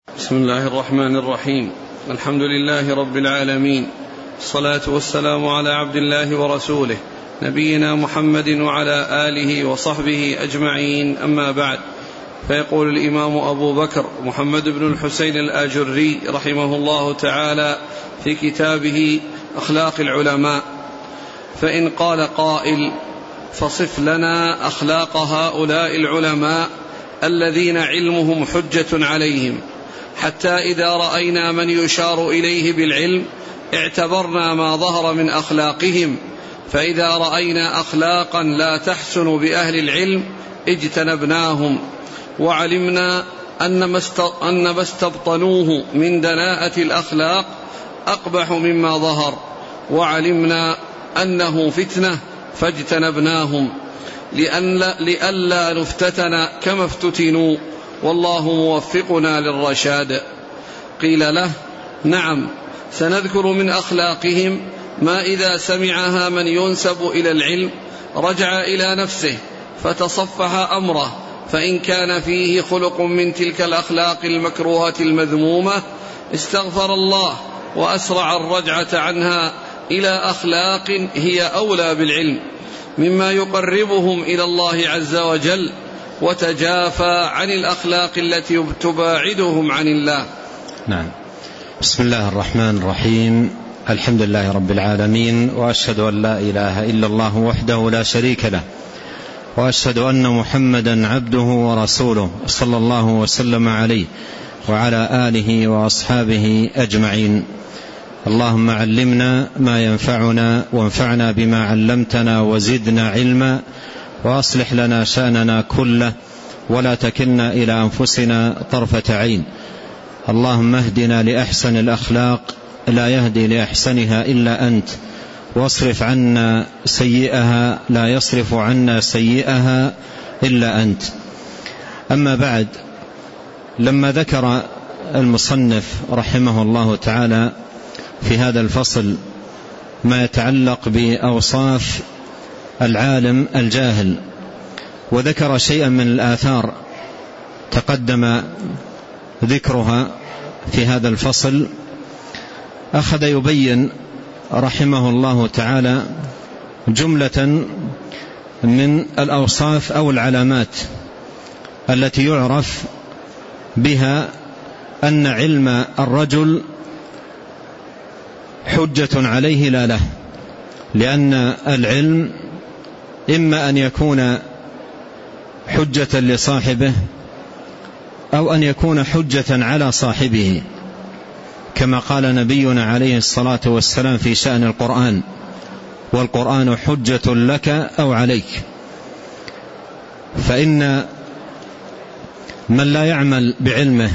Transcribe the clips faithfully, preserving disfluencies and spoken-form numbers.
بسم الله الرحمن الرحيم. الحمد لله رب العالمين، الصلاة والسلام على عبد الله ورسوله نبينا محمد وعلى آله وصحبه أجمعين، أما بعد. فيقول الإمام أبو بكر محمد بن الحسين الآجري رحمه الله تعالى في كتابه أخلاق العلماء: فإن قال قائل: فصف لنا أخلاق هؤلاء العلماء الذين علمهم حجة عليهم، حتى إذا رأينا من يشار إليه بالعلم اعتبرنا ما ظهر من أخلاقهم، فإذا رأينا أخلاقا لا تحسن بأهل العلم اجتنبناهم، وعلمنا أن ما استبطنوه من دناءة الأخلاق أقبح مما ظهر، وعلمنا أنه فتنة فاجتنبناهم لئلا نفتتن كما افتتنوا، والله موفقنا للرشاد. قيل له: نعم، سنذكر من أخلاقهم ما إذا سمعها من ينسب إلى العلم رجع إلى نفسه فتصفح أمره، فإن كان فيه خلق من تلك الأخلاق المكروهة المذمومة استغفر الله وأسرع الرجعة عنها إلى أخلاق هي أولى بالعلم مما يقربهم إلى الله عز وجل، وتجافى عن الأخلاق التي تباعدهم عن الله. نعم. بسم الله الرحمن الرحيم. الحمد لله رب العالمين، وأشهد أن لا إله إلا الله وحده لا شريك له، وأشهد أن محمدا عبده ورسوله صلى الله وسلم عليه وعلى آله وأصحابه أجمعين. اللهم علمنا ما ينفعنا، وانفعنا بما علمتنا، وزدنا علما، وأصلح لنا شأننا كله، ولا تكلنا إلى أنفسنا طرفة عين. اللهم اهدنا لأحسن الأخلاق، لا يهدي لأحسنها إلا أنت، واصرف عنا سيئها، لا يصرف عنا سيئها إلا أنت. أما بعد، لما ذكر المصنف رحمه الله تعالى في هذا الفصل ما يتعلق بأوصاف العالم الجاهل، وذكر شيئا من الآثار تقدم ذكرها في هذا الفصل، أخذ يبين رحمه الله تعالى جملة من الأوصاف أو العلامات التي يعرف بها أن علم الرجل حجة عليه لا له، لأن العلم إما أن يكون حجة لصاحبه أو أن يكون حجة على صاحبه، كما قال نبينا عليه الصلاة والسلام في شأن القرآن: والقرآن حجة لك أو عليك. فإن من لا يعمل بعلمه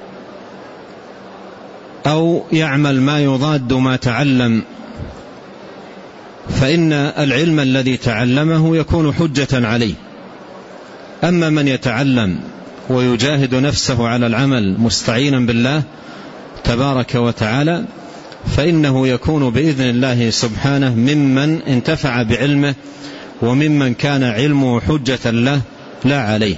أو يعمل ما يضاد ما تعلم، فإن العلم الذي تعلمه يكون حجة عليه. أما من يتعلم ويجاهد نفسه على العمل مستعينا بالله تبارك وتعالى، فإنه يكون بإذن الله سبحانه ممن انتفع بعلمه، وممن كان علمه حجة له لا عليه.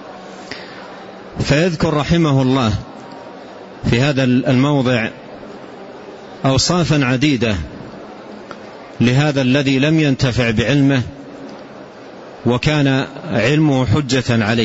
فيذكر رحمه الله في هذا الموضع أوصافا عديدة لهذا الذي لم ينتفع بعلمه وكان علمه حجة عليه.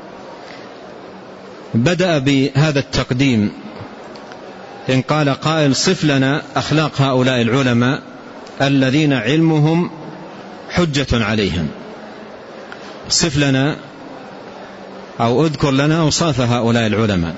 بدأ بهذا التقديم: إن قال قائل: صف لنا أخلاق هؤلاء العلماء الذين علمهم حجة عليهم. صف لنا أو اذكر لنا أوصاف هؤلاء العلماء.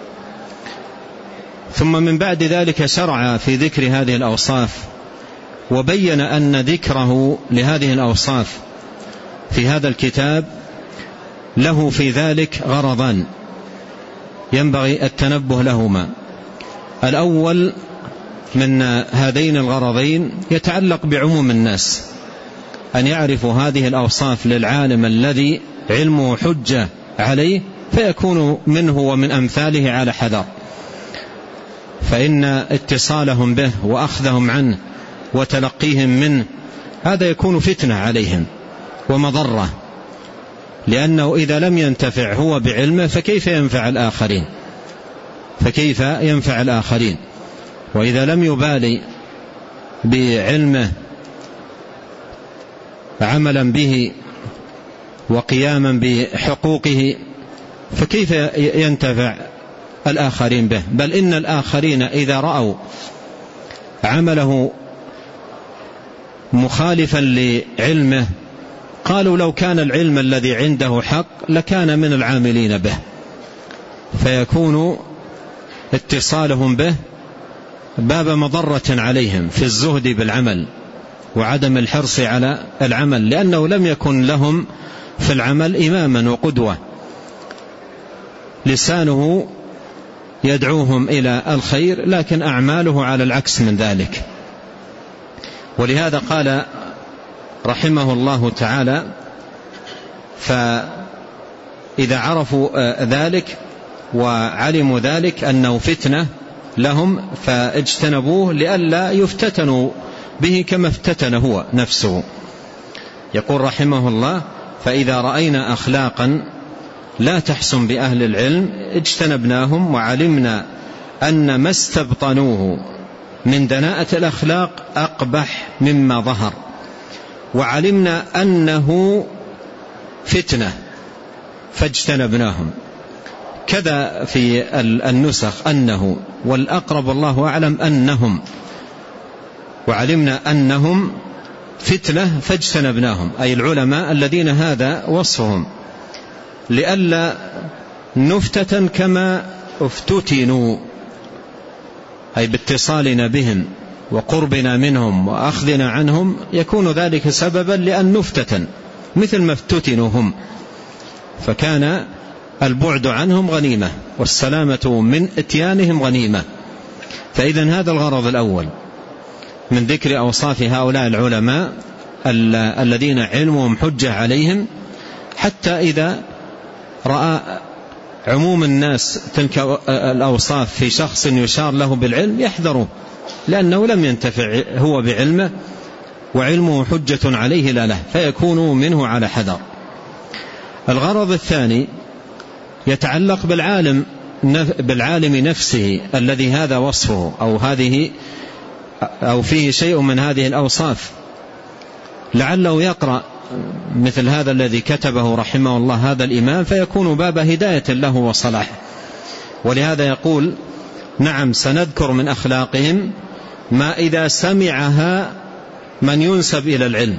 ثم من بعد ذلك شرع في ذكر هذه الأوصاف، وبين أن ذكره لهذه الأوصاف في هذا الكتاب له في ذلك غرضان ينبغي التنبه لهما. الأول من هذين الغرضين يتعلق بعموم الناس، أن يعرفوا هذه الأوصاف للعالم الذي علمه حجة عليه، فيكون منه ومن أمثاله على حذر، فإن اتصالهم به وأخذهم عنه وتلقيهم منه هذا يكون فتنة عليهم ومضرة، لأنه إذا لم ينتفع هو بعلمه فكيف ينفع الآخرين؟ فكيف ينفع الآخرين؟ وإذا لم يبالي بعلمه عملا به وقياما بحقوقه فكيف ينتفع الآخرين به؟ بل إن الآخرين إذا رأوا عمله مخالفا لعلمه قالوا لو كان العلم الذي عنده حق لكان من العاملين به، فيكون اتصالهم به باب مضرة عليهم في الزهد بالعمل وعدم الحرص على العمل، لأنه لم يكن لهم في العمل إماما وقدوة لسانه يدعوهم إلى الخير لكن أعماله على العكس من ذلك. ولهذا قال رحمه الله تعالى: فإذا عرفوا ذلك وعلموا ذلك أنه فتنة لهم فاجتنبوه لئلا يفتتنوا به كما افتتن هو نفسه. يقول رحمه الله: فإذا رأينا أخلاقا لا تحسن بأهل العلم اجتنبناهم وعلمنا أن ما استبطنوه من دناءة الأخلاق أقبح مما ظهر، وعلمنا أنه فتنة فاجتنبناهم. كذا في النسخ أنه، والأقرب الله أعلم أنهم، وعلمنا أنهم فتنة فاجتنبناهم، أي العلماء الذين هذا وصفهم، لئلا نفتتن كما افتتنوا، أي باتصالنا بهم وقربنا منهم وأخذنا عنهم يكون ذلك سببا لأن نفتتن مثل ما افتتنوا هم، فكان البعد عنهم غنيمة والسلامة من اتيانهم غنيمة. فإذا هذا الغرض الأول من ذكر أوصاف هؤلاء العلماء الذين علمهم حجة عليهم، حتى إذا رأى عموم الناس تلك الأوصاف في شخص يشار له بالعلم يحذره، لأنه لم ينتفع هو بعلمه وعلمه حجة عليه لا له، فيكون منه على حذر. الغرض الثاني يتعلق بالعالم بالعالم نفسه الذي هذا وصفه أو هذه أو فيه شيء من هذه الأوصاف، لعله يقرأ مثل هذا الذي كتبه رحمه الله هذا الإمام فيكون باب هداية له وصلاح. ولهذا يقول: نعم سنذكر من أخلاقهم ما إذا سمعها من ينسب إلى العلم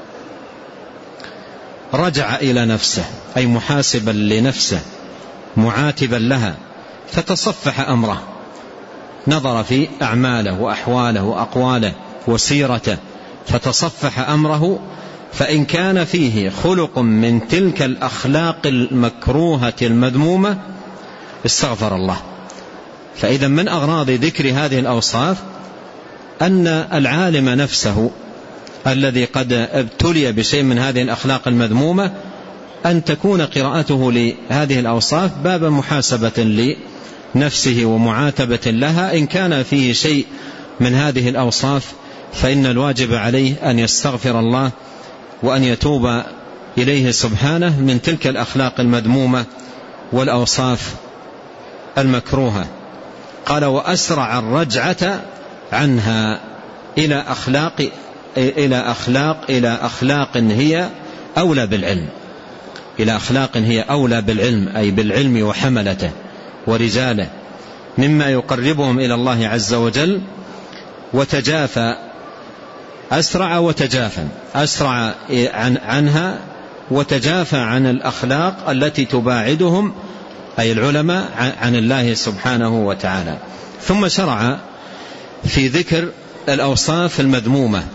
رجع إلى نفسه، أي محاسبا لنفسه معاتبا لها، فتصفح أمره، نظر في أعماله وأحواله وأقواله وسيرته فتصفح أمره، فإن كان فيه خلق من تلك الأخلاق المكروهة المذمومة استغفر الله. فإذا من أغراض ذكر هذه الأوصاف أن العالم نفسه الذي قد ابتلي بشيء من هذه الأخلاق المذمومة أن تكون قراءته لهذه الأوصاف باب محاسبة لنفسه ومعاتبة لها. إن كان فيه شيء من هذه الأوصاف فإن الواجب عليه أن يستغفر الله وأن يتوب إليه سبحانه من تلك الأخلاق المذمومة والأوصاف المكروهة. قال: وأسرع الرجعة عنها إلى أخلاق إلى أخلاق إلى أخلاق هي أولى بالعلم، إلى أخلاق هي أولى بالعلم، أي بالعلم وحملته ورجاله، مما يقربهم إلى الله عز وجل. وتجافى، أسرع وتجافى، أسرع عن عنها وتجافى عن الأخلاق التي تباعدهم أي العلماء عن الله سبحانه وتعالى. ثم شرع في ذكر الأوصاف المذمومة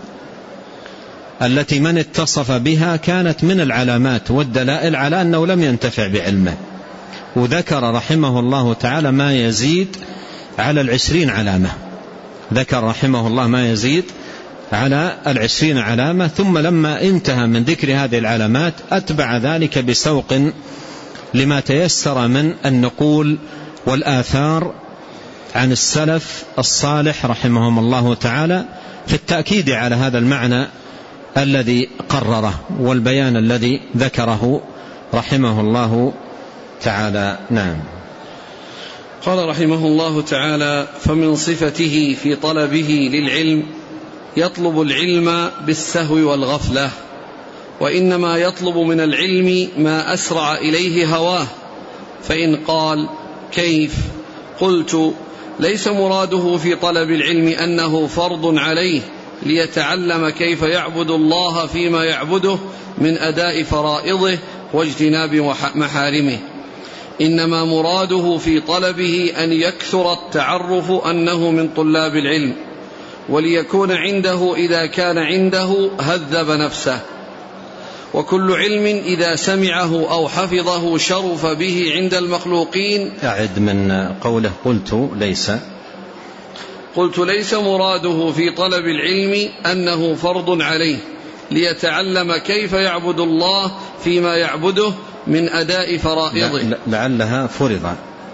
التي من اتصف بها كانت من العلامات والدلائل على أنه لم ينتفع بعلمه، وذكر رحمه الله تعالى ما يزيد على العشرين علامة، ذكر رحمه الله ما يزيد على العشرين علامة. ثم لما انتهى من ذكر هذه العلامات أتبع ذلك بسوق لما تيسر من النقول والآثار عن السلف الصالح رحمهم الله تعالى في التأكيد على هذا المعنى الذي قرره والبيان الذي ذكره رحمه الله تعالى. نعم. قال رحمه الله تعالى: فمن صفته في طلبه للعلم يطلب العلم بالسهو والغفلة، وإنما يطلب من العلم ما أسرع إليه هواه. فإن قال: كيف؟ قلت: ليس مراده في طلب العلم أنه فرض عليه ليتعلم كيف يعبد الله فيما يعبده من أداء فرائضه واجتناب محارمه، إنما مراده في طلبه أن يكثر التعرف أنه من طلاب العلم، وليكون عنده إذا كان عنده هذب نفسه. وكل علم إذا سمعه أو حفظه شرف به عند المخلوقين. أعد من قوله: قلت ليس قلت ليس مراده في طلب العلم أنه فرض عليه ليتعلم كيف يعبد الله فيما يعبده من أداء فرائضه. لعلها فرض.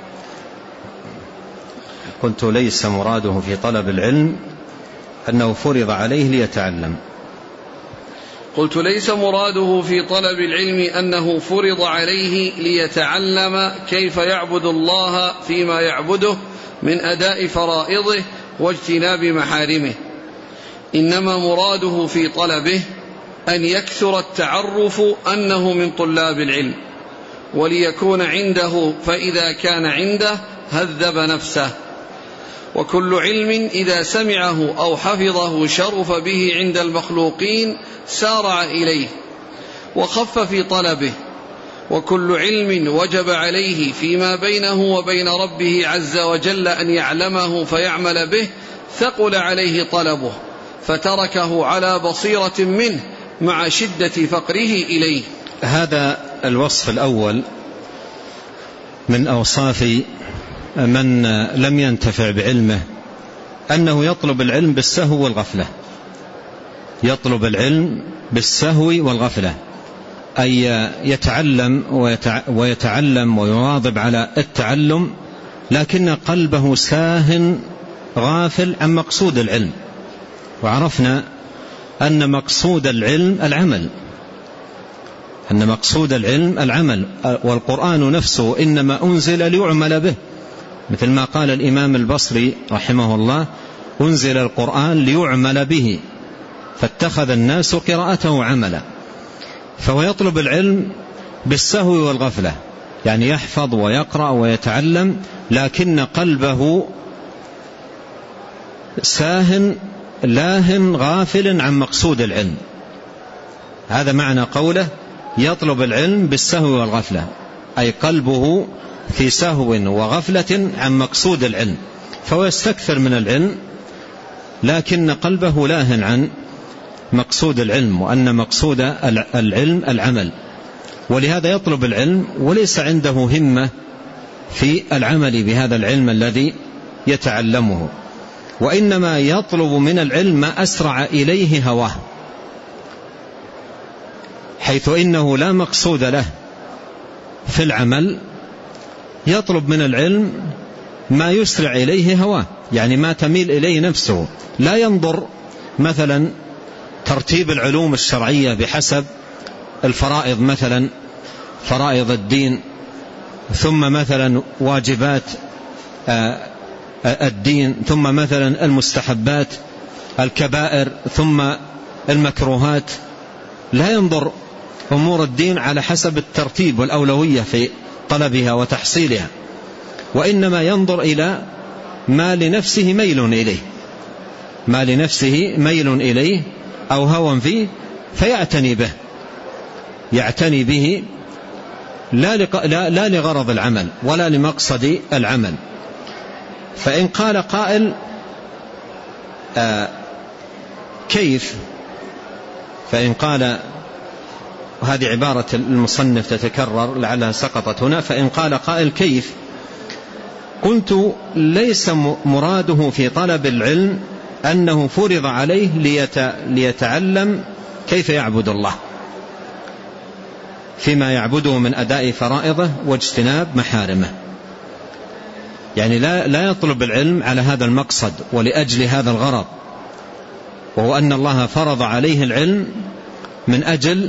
قلت ليس مراده في طلب العلم أنه فرض عليه ليتعلم. قلت ليس مراده في طلب العلم أنه فرض عليه ليتعلم كيف يعبد الله فيما يعبده من أداء فرائضه واجتناب محارمه، إنما مراده في طلبه أن يكثر التعرف أنه من طلاب العلم، وليكون عنده، فإذا كان عنده هذب نفسه. وكل علم إذا سمعه أو حفظه شرف به عند المخلوقين سارع إليه وخف في طلبه. وكل علم وجب عليه فيما بينه وبين ربه عز وجل أن يعلمه فيعمل به ثقل عليه طلبه، فتركه على بصيرة منه مع شدة فقره إليه. هذا الوصف الأول من أوصاف من لم ينتفع بعلمه، أنه يطلب العلم بالسهو والغفلة. يطلب العلم بالسهو والغفلة، أي يتعلم ويتعلم ويواظب على التعلم، لكن قلبه ساهن غافل عن مقصود العلم. وعرفنا أن مقصود العلم العمل أن مقصود العلم العمل والقرآن نفسه إنما أنزل ليعمل به، مثل ما قال الإمام البصري رحمه الله: أنزل القرآن ليعمل به فاتخذ الناس قراءته عملا. فهو يطلب العلم بالسهو والغفلة، يعني يحفظ ويقرأ ويتعلم، لكن قلبه ساهن لاهن غافل عن مقصود العلم. هذا معنى قوله يطلب العلم بالسهو والغفلة، أي قلبه في سهو وغفلة عن مقصود العلم، فهو يستكثر من العلم لكن قلبه لاهن عن مقصود العلم، وأن مقصود العلم العمل. ولهذا يطلب العلم وليس عنده همة في العمل بهذا العلم الذي يتعلمه، وإنما يطلب من العلم ما أسرع إليه هواه، حيث إنه لا مقصود له في العمل. يطلب من العلم ما يسرع إليه هواه، يعني ما تميل إليه نفسه. لا ينظر مثلا ترتيب العلوم الشرعية بحسب الفرائض، مثلا فرائض الدين، ثم مثلا واجبات الدين، ثم مثلا المستحبات، الكبائر، ثم المكروهات. لا ينظر أمور الدين على حسب الترتيب والأولوية في طلبها وتحصيلها، وإنما ينظر إلى ما لنفسه ميل إليه ما لنفسه ميل إليه أو هوى فيه، فيعتني به يعتني به لا, لق... لا... لا لغرض العمل ولا لمقصد العمل. فإن قال قائل: آه كيف؟ فإن قال، وهذه عبارة المصنف تتكرر لعلها سقطت هنا، فإن قال قائل: كيف؟ قلت: ليس مراده في طلب العلم أنه فرض عليه ليت... ليتعلم كيف يعبد الله فيما يعبده من أداء فرائضه واجتناب محارمه. يعني لا, لا يطلب العلم على هذا المقصد ولأجل هذا الغرض، وهو أن الله فرض عليه العلم من أجل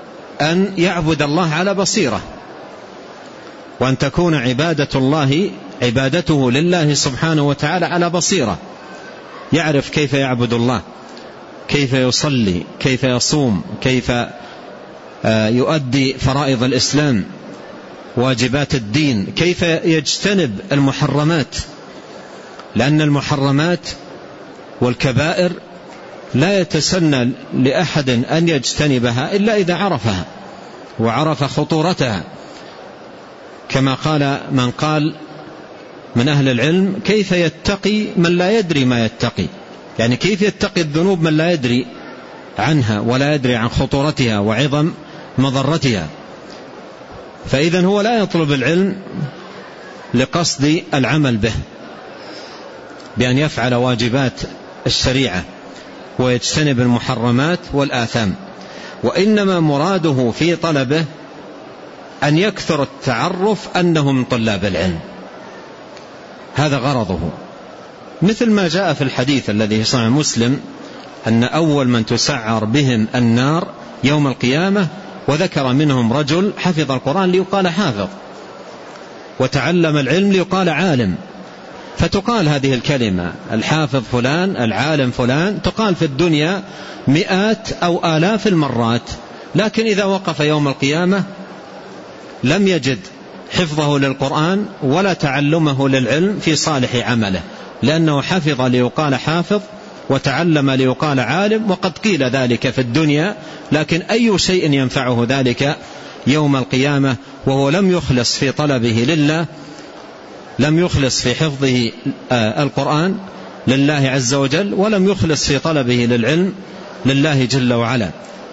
أن يعبد الله على بصيرة، وأن تكون عبادة الله عبادته لله سبحانه وتعالى على بصيرة، يعرف كيف يعبد الله، كيف يصلي، كيف يصوم، كيف يؤدي فرائض الإسلام، واجبات الدين، كيف يجتنب المحرمات، لأن المحرمات والكبائر لا يتسنى لأحد أن يجتنبها إلا إذا عرفها وعرف خطورتها، كما قال من قال من أهل العلم: كيف يتقي من لا يدري ما يتقي؟ يعني كيف يتقي الذنوب من لا يدري عنها ولا يدري عن خطورتها وعظم مضرتها. فإذن هو لا يطلب العلم لقصد العمل به بأن يفعل واجبات الشريعة ويجتنب المحرمات والآثام، وإنما مراده في طلبه أن يكثر التعرف أنه من طلاب العلم، هذا غرضه. مثل ما جاء في الحديث الذي في صحيح مسلم أن أول من تسعر بهم النار يوم القيامة، وذكر منهم رجل حفظ القرآن ليقال حافظ، وتعلم العلم ليقال عالم. فتقال هذه الكلمة الحافظ فلان، العالم فلان، تقال في الدنيا مئات أو آلاف المرات، لكن إذا وقف يوم القيامة لم يجد حفظه للقرآن ولا تعلمه للعلم في صالح عمله، لأنه حفظ ليقال حافظ وتعلم ليقال عالم، وقد قيل ذلك في الدنيا، لكن أي شيء ينفعه ذلك يوم القيامة وهو لم يخلص في طلبه لله، لم يخلص في حفظه القرآن لله عز وجل، ولم يخلص في طلبه للعلم لله جل وعلا.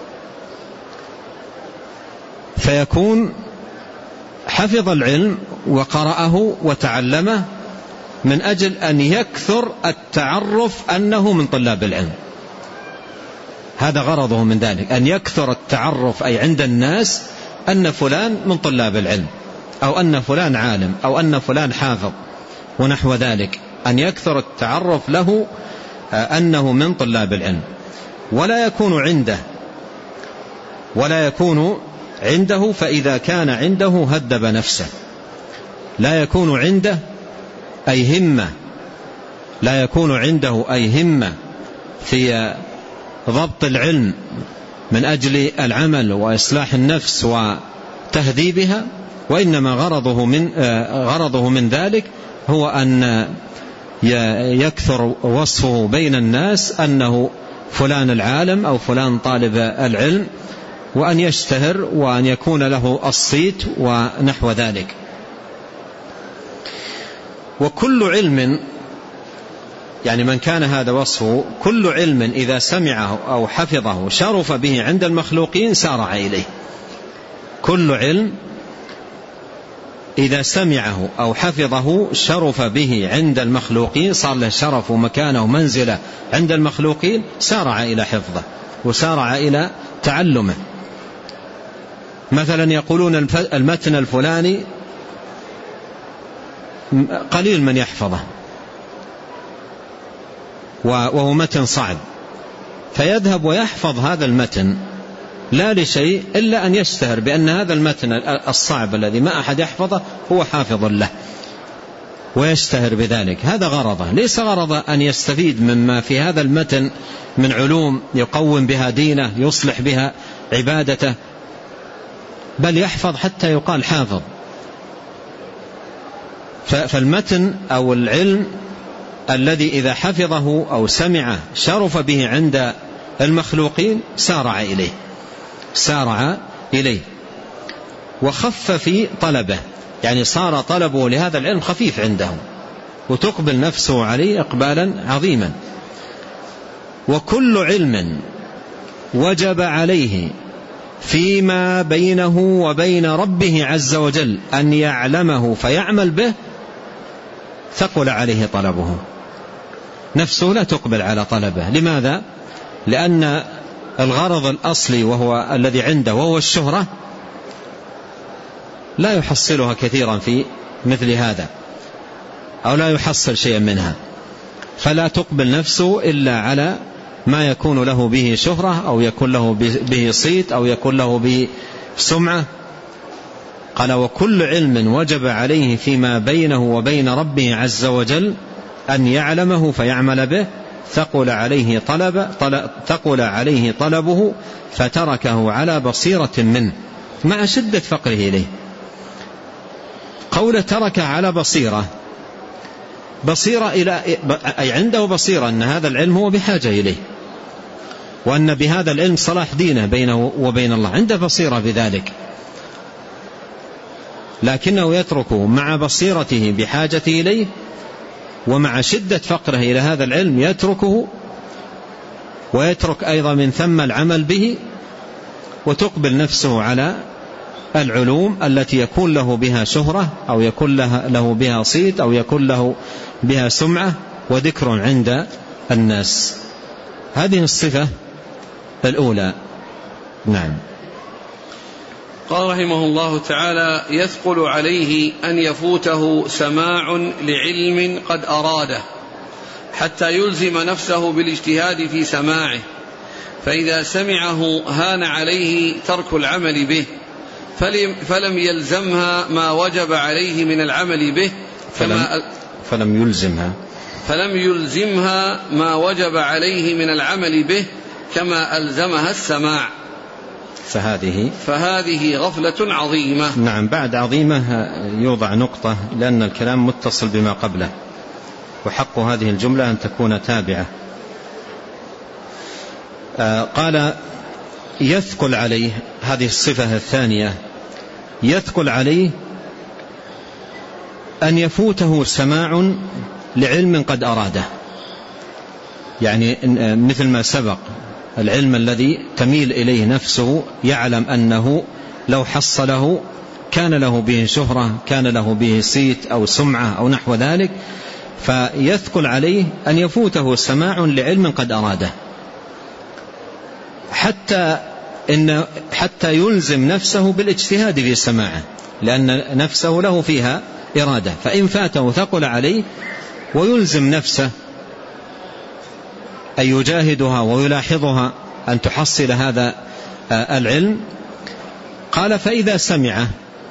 فيكون حفظ العلم وقرأه وتعلمه من أجل أن يكثر التعرف أنه من طلاب العلم، هذا غرضه من ذلك، أن يكثر التعرف أي عند الناس أن فلان من طلاب العلم، أو أن فلان عالم، أو أن فلان حافظ ونحو ذلك، أن يكثر التعرف له أنه من طلاب العلم. ولا يكون عنده ولا يكون عنده فإذا كان عنده هدب نفسه، لا يكون عنده أي همة، لا يكون عنده أي همة في ضبط العلم من أجل العمل وإصلاح النفس وتهذيبها، وإنما غرضه من غرضه من ذلك هو أن يكثر وصفه بين الناس أنه فلان العالم أو فلان طالب العلم، وأن يشتهر وأن يكون له الصيت ونحو ذلك. وكل علم، يعني من كان هذا وصفه، كل علم إذا سمعه أو حفظه شرف به عند المخلوقين سارع إليه. كل علم إذا سمعه أو حفظه شرف به عند المخلوقين، صار له شرف ومكانه ومنزلة عند المخلوقين، سارع إلى حفظه وسارع إلى تعلمه. مثلا يقولون المتن الفلاني قليل من يحفظه وهو متن صعب، فيذهب ويحفظ هذا المتن لا لشيء إلا أن يشتهر بأن هذا المتن الصعب الذي ما أحد يحفظه هو حافظ له، ويشتهر بذلك. هذا غرضه، ليس غرضه أن يستفيد مما في هذا المتن من علوم يقوم بها دينه، يصلح بها عبادته، بل يحفظ حتى يقال حافظ. فالمتن أو العلم الذي إذا حفظه أو سمعه شرف به عند المخلوقين سارع إليه سارع إليه وخف في طلبه، يعني صار طلبه لهذا العلم خفيف عندهم، وتقبل نفسه عليه إقبالا عظيما. وكل علم وجب عليه فيما بينه وبين ربه عز وجل أن يعلمه فيعمل به ثقل عليه طلبه، نفسه لا تقبل على طلبه. لماذا؟ لأن الغرض الأصلي وهو الذي عنده وهو الشهرة لا يحصلها كثيرا في مثل هذا، أو لا يحصل شيئا منها، فلا تقبل نفسه إلا على ما يكون له به شهرة، أو يكون له به صيت، أو يكون له به سمعة. قال وكل علم وجب عليه فيما بينه وبين ربه عز وجل أن يعلمه فيعمل به ثقل عليه طلب ثقل عليه طلبه فتركه على بصيرة منه مع شدة فقره إليه. قول ترك على بصيرة، بصيرة إلى أي عنده بصيرة أن هذا العلم هو بحاجة إليه، وأن بهذا العلم صلاح دينه بينه وبين الله، عنده بصيرة بذلك، لكنه يتركه مع بصيرته بحاجته إليه ومع شدة فقره إلى هذا العلم يتركه، ويترك أيضا من ثم العمل به، وتقبل نفسه على العلوم التي يكون له بها شهرة أو يكون له بها صيت أو يكون له بها سمعة وذكر عند الناس. هذه الصفة الأولى. نعم. قال رحمه الله تعالى: يثقل عليه أن يفوته سماع لعلم قد أراده حتى يلزم نفسه بالاجتهاد في سماعه، فإذا سمعه هان عليه ترك العمل به فلم يلزمها ما وجب عليه من العمل به فلم, فلم يلزمها فلم يلزمها ما وجب عليه من العمل به كما ألزمها السماع، فهذه فهذه غفلة عظيمة. نعم. بعد عظيمة يوضع نقطة لأن الكلام متصل بما قبله، وحق هذه الجملة أن تكون تابعة. آه قال يثقل عليه، هذه الصفة الثانية، يثقل عليه أن يفوته سماع لعلم قد أراده، يعني مثل ما سبق العلم الذي تميل إليه نفسه، يعلم أنه لو حصله كان له به شهرة، كان له به صيت أو سمعة أو نحو ذلك، فيثقل عليه أن يفوته سماع لعلم قد أراده حتى إن حتى يلزم نفسه بالاجتهاد في سماعه، لأن نفسه له فيها إرادة، فإن فاته ثقل عليه ويلزم نفسه أن يجاهدها ويلاحظها أن تحصل هذا العلم. قال فإذا سمعه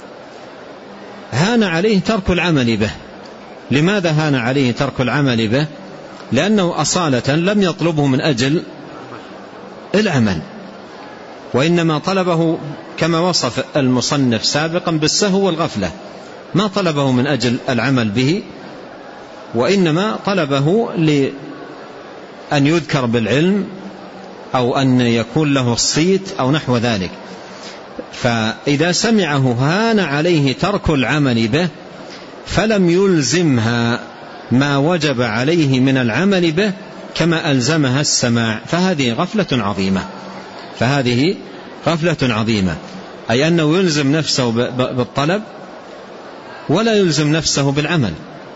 هان عليه ترك العمل به. لماذا هان عليه ترك العمل به؟ لأنه أصالة لم يطلبه من أجل العمل، وإنما طلبه كما وصف المصنف سابقا بالسهو والغفلة، ما طلبه من أجل العمل به، وإنما طلبه لأن يذكر بالعلم أو أن يكون له الصيت أو نحو ذلك. فإذا سمعه هان عليه ترك العمل به فلم يلزمها ما وجب عليه من العمل به كما ألزمها السماع، فهذه غفلة عظيمة، فهذه غفلة عظيمة، أي أنه يلزم نفسه بالطلب ولا يلزم نفسه بالعمل.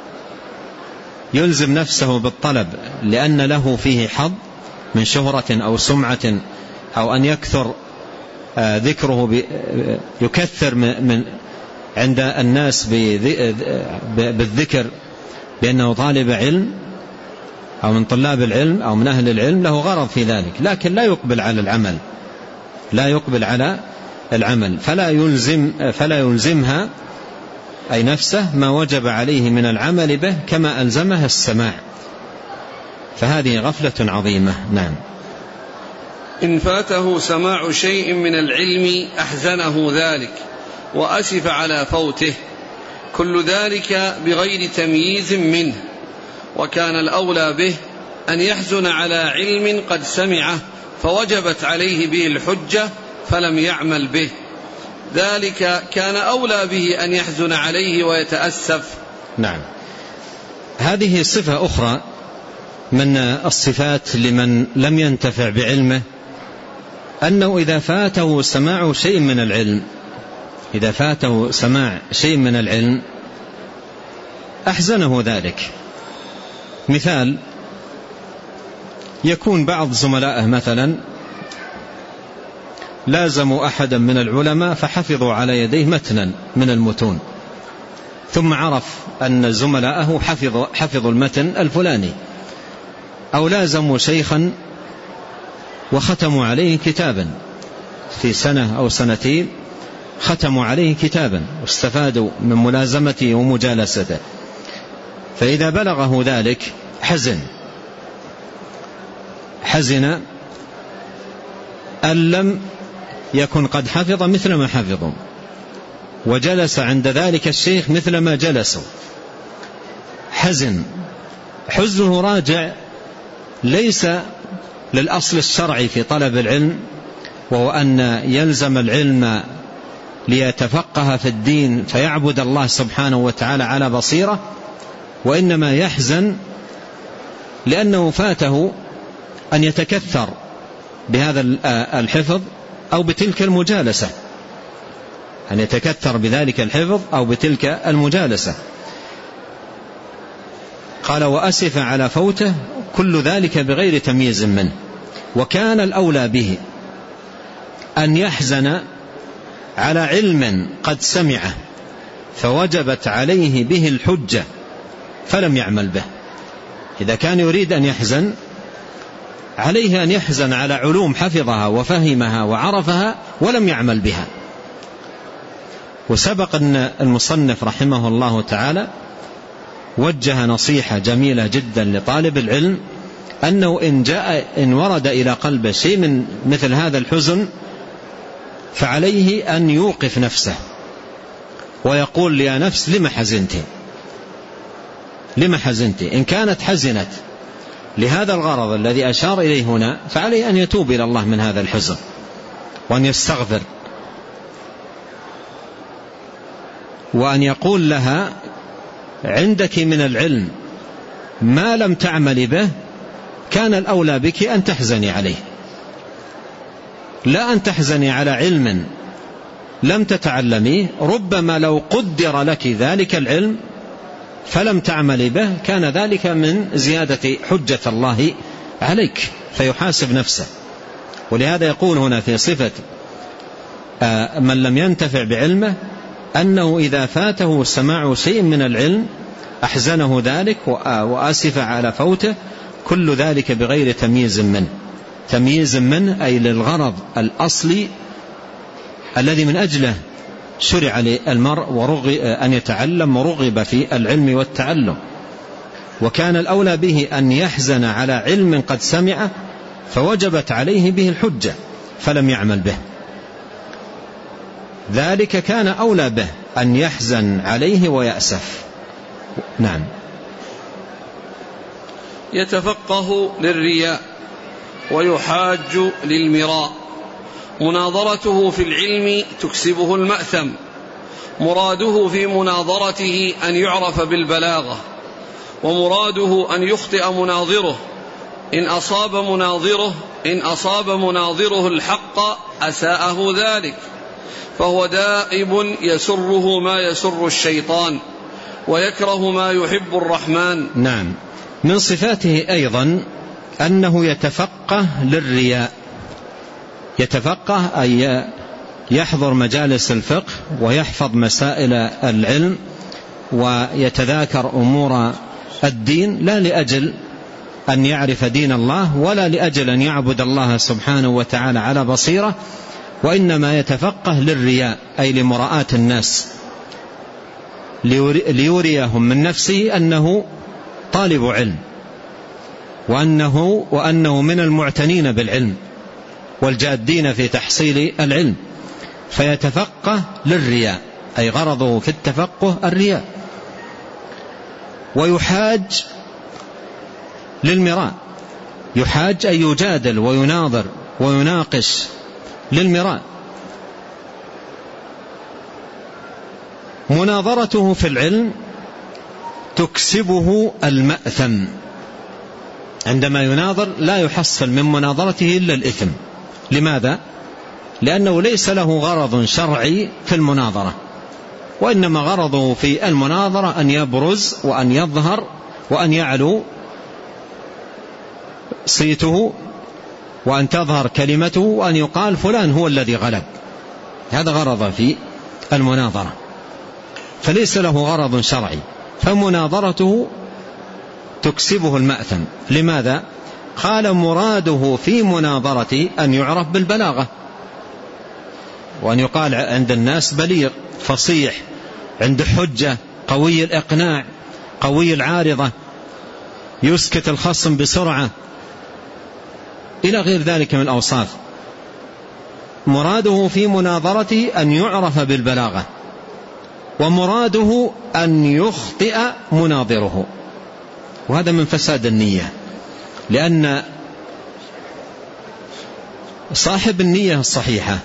يلزم نفسه بالطلب لأن له فيه حظ من شهرة أو سمعة، أو أن يكثر ذكره، يكثر من عند الناس بالذكر بأنه طالب علم أو من طلاب العلم أو من أهل العلم، له غرض في ذلك، لكن لا يقبل على العمل، لا يقبل على العمل فلا يلزم فلا يلزمها أي نفسه ما وجب عليه من العمل به كما ألزمها السماع، فهذه غفلة عظيمة. نعم. إن فاته سماع شيء من العلم أحزنه ذلك وأسف على فوته، كل ذلك بغير تمييز منه، وكان الأولى به أن يحزن على علم قد سمعه فوجبت عليه به الحجة فلم يعمل به، ذلك كان أولى به أن يحزن عليه ويتأسف. نعم. هذه صفة أخرى من الصفات لمن لم ينتفع بعلمه، أنه إذا فاته سماع شيء من العلم إذا فاته سماع شيء من العلم أحزنه ذلك. مثال: يكون بعض زملائه مثلا لازموا أحدا من العلماء فحفظوا على يديه متنا من المتون، ثم عرف أن زملائه حفظوا, حفظوا المتن الفلاني، أو لازموا شيخا وختموا عليه كتابا في سنة أو سنتين، ختموا عليه كتابا واستفادوا من ملازمته ومجالسته، فإذا بلغه ذلك حزن حزن أن لم يكن قد حفظ مثل ما حفظوا، وجلس عند ذلك الشيخ مثل ما جلسوا، حزن. حزنه راجع ليس للأصل الشرعي في طلب العلم، وهو أن يلزم العلم ليتفقه في الدين فيعبد الله سبحانه وتعالى على بصيرة، وإنما يحزن لأنه فاته أن يتكثر بهذا الحفظ أو بتلك المجالسة، أن يتكثر بذلك الحفظ أو بتلك المجالسة. قال وأسف على فوته كل ذلك بغير تمييز منه، وكان الأولى به أن يحزن على علم قد سمعه فوجبت عليه به الحجة فلم يعمل به. إذا كان يريد أن يحزن عليه أن يحزن على علوم حفظها وفهمها وعرفها ولم يعمل بها. وسبق أن المصنف رحمه الله تعالى وجه نصيحة جميلة جدا لطالب العلم، أنه إن جاء إن ورد إلى قلبه شيء من مثل هذا الحزن فعليه أن يوقف نفسه ويقول يا نفس لما حزنتي لما حزنتي إن كانت حزنت لهذا الغرض الذي أشار إليه هنا فعليه أن يتوب إلى الله من هذا الحزن وأن يستغفر، وأن يقول لها عندك من العلم ما لم تعمل به كان الأولى بك أن تحزني عليه، لا أن تحزني على علم لم تتعلميه، ربما لو قدر لك ذلك العلم فلم تعمل به كان ذلك من زيادة حجة الله عليك فيحاسب نفسه. ولهذا يقول هنا في صفة من لم ينتفع بعلمه أنه إذا فاته سماع شيء من العلم أحزنه ذلك وأسف على فوته، كل ذلك بغير تمييز منه. تمييز منه أي للغرض الأصلي الذي من أجله شرع للمرء ورغب أن يتعلم ورغب في العلم والتعلم. وكان الأولى به أن يحزن على علم قد سمعه فوجبت عليه به الحجة فلم يعمل به، ذلك كان أولى به أن يحزن عليه ويأسف. نعم. يتفقه للرياء ويحاج للمراء، مناظرته في العلم تكسبه المأثم، مراده في مناظرته أن يعرف بالبلاغة، ومراده أن يخطئ مناظره، إن أصاب مناظره إن أصاب مناظره الحق أساءه ذلك، فهو دائب يسره ما يسر الشيطان ويكره ما يحب الرحمن. نعم. من صفاته أيضا أنه يتفقه للرياء. يتفقه أي يحضر مجالس الفقه ويحفظ مسائل العلم ويتذاكر أمور الدين، لا لأجل أن يعرف دين الله ولا لأجل أن يعبد الله سبحانه وتعالى على بصيرة، وإنما يتفقه للرياء أي لمراءة الناس، ليريهم من نفسه أنه طالب علم وأنه, وأنه من المعتنين بالعلم والجادين في تحصيل العلم، فيتفقه للرياء أي غرضه في التفقه الرياء. ويحاج للمراء، يحاج أي يجادل ويناظر ويناقش للمراء. مناظرته في العلم تكسبه المأثم، عندما يناظر لا يحصل من مناظرته إلا الإثم. لماذا؟ لأنه ليس له غرض شرعي في المناظرة، وإنما غرضه في المناظرة أن يبرز وأن يظهر وأن يعلو صيته وأن تظهر كلمته وأن يقال فلان هو الذي غلب. هذا غرض في المناظرة، فليس له غرض شرعي، فمناظرته تكسبه المأثم. لماذا؟ قال مراده في مناظرته أن يعرف بالبلاغة، وأن يقال عند الناس بليغ فصيح عنده حجة قوي الإقناع قوي العارضة يسكت الخصم بسرعة إلى غير ذلك من الأوصاف. مراده في مناظرته أن يعرف بالبلاغة، ومراده أن يخطئ مناظره، وهذا من فساد النية، لأن صاحب النية الصحيحة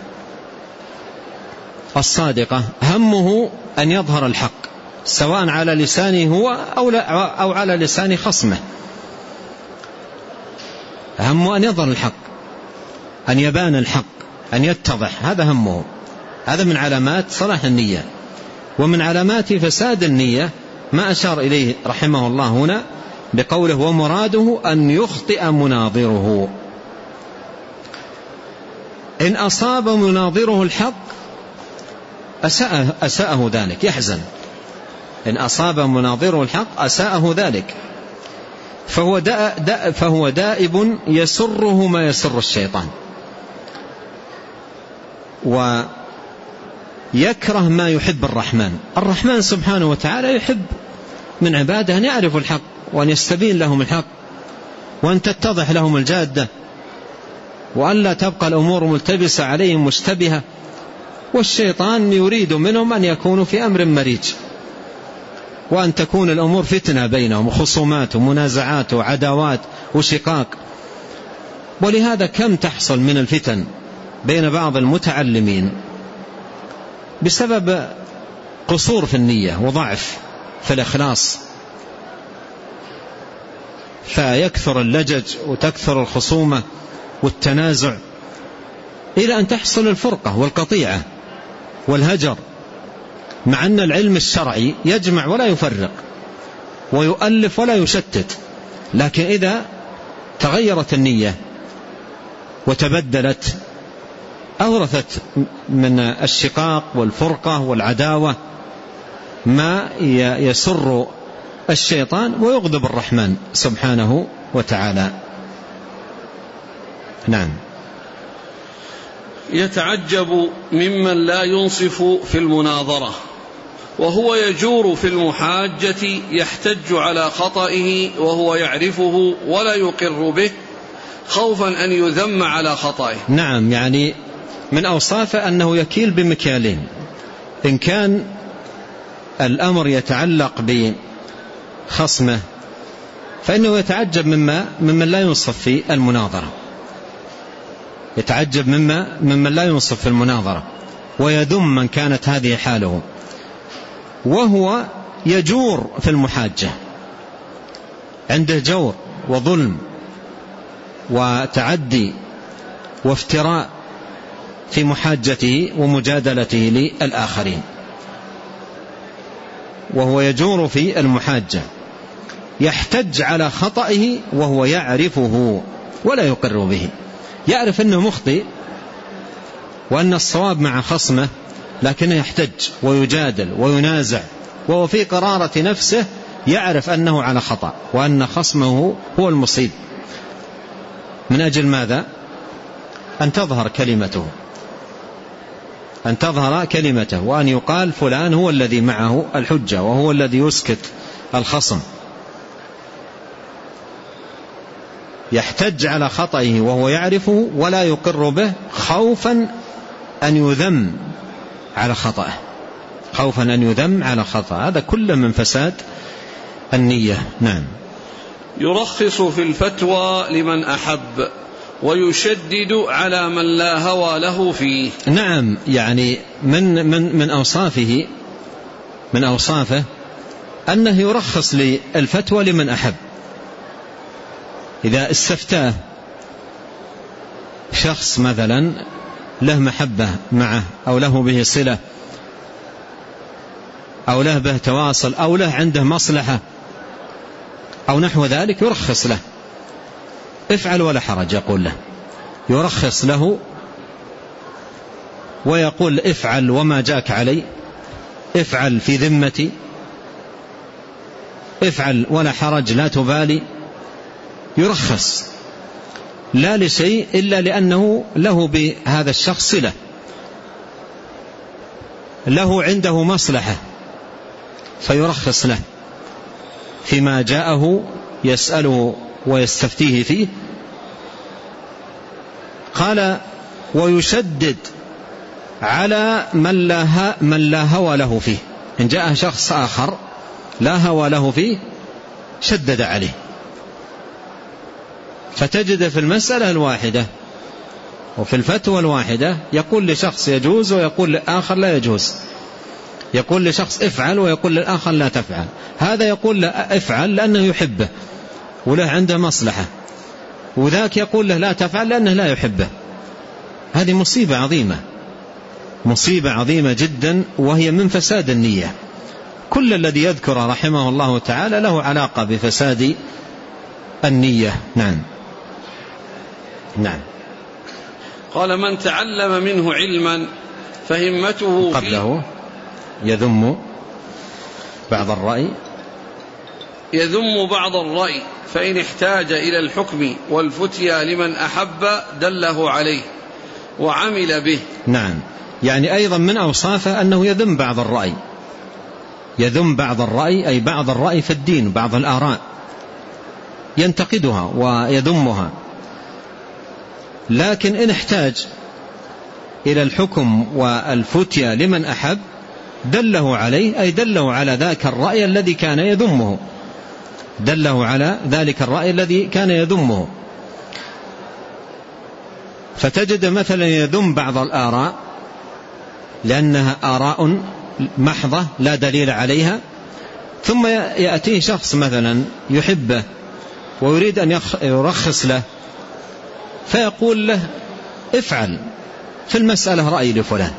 الصادقة همه أن يظهر الحق سواء على لسانه هو أو, لا أو على لسان خصمه، همه أن يظهر الحق، أن يبان الحق، أن يتضح، هذا همه. هذا من علامات صلاح النية. ومن علامات فساد النية ما أشار إليه رحمه الله هنا بقوله ومراده أن يخطئ مناظره. إن أصاب مناظره الحق أساءه, أساءه ذلك، يحزن. إن أصاب مناظره الحق أساءه ذلك، فهو, دأ دأ فهو دائب يسره ما يسر الشيطان، ويكره ما يحب الرحمن. الرحمن سبحانه وتعالى يحب من عباده أن يعرفوا الحق، وأن يستبين لهم الحق، وأن تتضح لهم الجادة، وأن لا تبقى الأمور ملتبسة عليهم مشتبهة. والشيطان يريد منهم أن يكونوا في أمر مريج، وأن تكون الأمور فتنة بينهم، وخصومات ومنازعات وعداوات وشقاق. ولهذا كم تحصل من الفتن بين بعض المتعلمين بسبب قصور في النية وضعف في الإخلاص، فيكثر اللجج وتكثر الخصومة والتنازع إلى أن تحصل الفرقة والقطيعة والهجر، مع أن العلم الشرعي يجمع ولا يفرق ويؤلف ولا يشتت. لكن إذا تغيرت النية وتبدلت أورثت من الشقاق والفرقة والعداوة ما يسر الشيطان ويغضب الرحمن سبحانه وتعالى. نعم. يتعجب ممن لا ينصف في المناظرة وهو يجور في المحاجة يحتج على خطئه وهو يعرفه ولا يقر به خوفا أن يذم على خطئه. نعم، يعني من أوصافه أنه يكيل بمكيالين. إن كان الأمر يتعلق بخصمه فإنه يتعجب مما ممن لا ينصف في المناظرة، يتعجب مما ممن لا ينصف في المناظرة ويذم من كانت هذه حاله، وهو يجور في المحاجة، عنده جور وظلم وتعدي وافتراء في محاجته ومجادلته للآخرين، وهو يجور في المحاجة يحتج على خطئه وهو يعرفه ولا يقر به. يعرف أنه مخطئ وأن الصواب مع خصمه، لكنه يحتج ويجادل وينازع، وهو في قرارة نفسه يعرف أنه على خطأ وأن خصمه هو المصيب. من أجل ماذا؟ أن تظهر كلمته، أن تظهر كلمته وأن يقال فلان هو الذي معه الحجة وهو الذي يسكت الخصم. يحتج على خطئه وهو يعرفه ولا يقر به خوفا أن يذم على خطئه، خوفا أن يذم على خطأ. هذا كله من فساد النية. نعم. يرخص في الفتوى لمن أحب ويشدد على من لا هوى له فيه. نعم، يعني من من من أوصافه من أوصافه أنه يرخص للفتوى لمن أحب. إذا استفتاه شخص مثلا له محبة معه أو له به صلة أو له به تواصل أو له عنده مصلحة أو نحو ذلك، يرخص له، افعل ولا حرج، يقول له، يرخص له ويقول افعل وما جاك علي، افعل في ذمتي، افعل ولا حرج لا تبالي. يرخص لا لشيء إلا لأنه له بهذا الشخص صلة له عنده مصلحة فيرخص له فيما جاءه يسأله ويستفتيه فيه. قال ويشدد على من لا, من لا هوى له فيه. إن جاء شخص آخر لا هوى له فيه شدد عليه. فتجد في المسألة الواحدة وفي الفتوى الواحدة يقول لشخص يجوز ويقول لآخر لا يجوز، يقول لشخص افعل ويقول للآخر لا تفعل. هذا يقول لا افعل لأنه يحبه وله عنده مصلحة، وذاك يقول له لا تفعل لأنه لا يحبه. هذه مصيبة عظيمة، مصيبة عظيمة جدا، وهي من فساد النية. كل الذي يذكر رحمه الله تعالى له علاقة بفساد النية. نعم نعم. قال من تعلم منه علما فهمته قبله يذم بعض الرأي يذم بعض الرأي فإن احتاج إلى الحكم والفتيا لمن أحب دله عليه وعمل به. نعم، يعني أيضا من أوصافه أنه يذم بعض الرأي، يذم بعض الرأي أي بعض الرأي في الدين، بعض الآراء ينتقدها ويذمها، لكن إن احتاج إلى الحكم والفتيا لمن أحب دله عليه، أي دله على ذاك الرأي الذي كان يذمه، دله على ذلك الرأي الذي كان يذمه. فتجد مثلا يذم بعض الآراء لأنها آراء محضة لا دليل عليها، ثم يأتيه شخص مثلا يحبه ويريد أن يرخص له فيقول له افعل في المسألة رأي لفلان،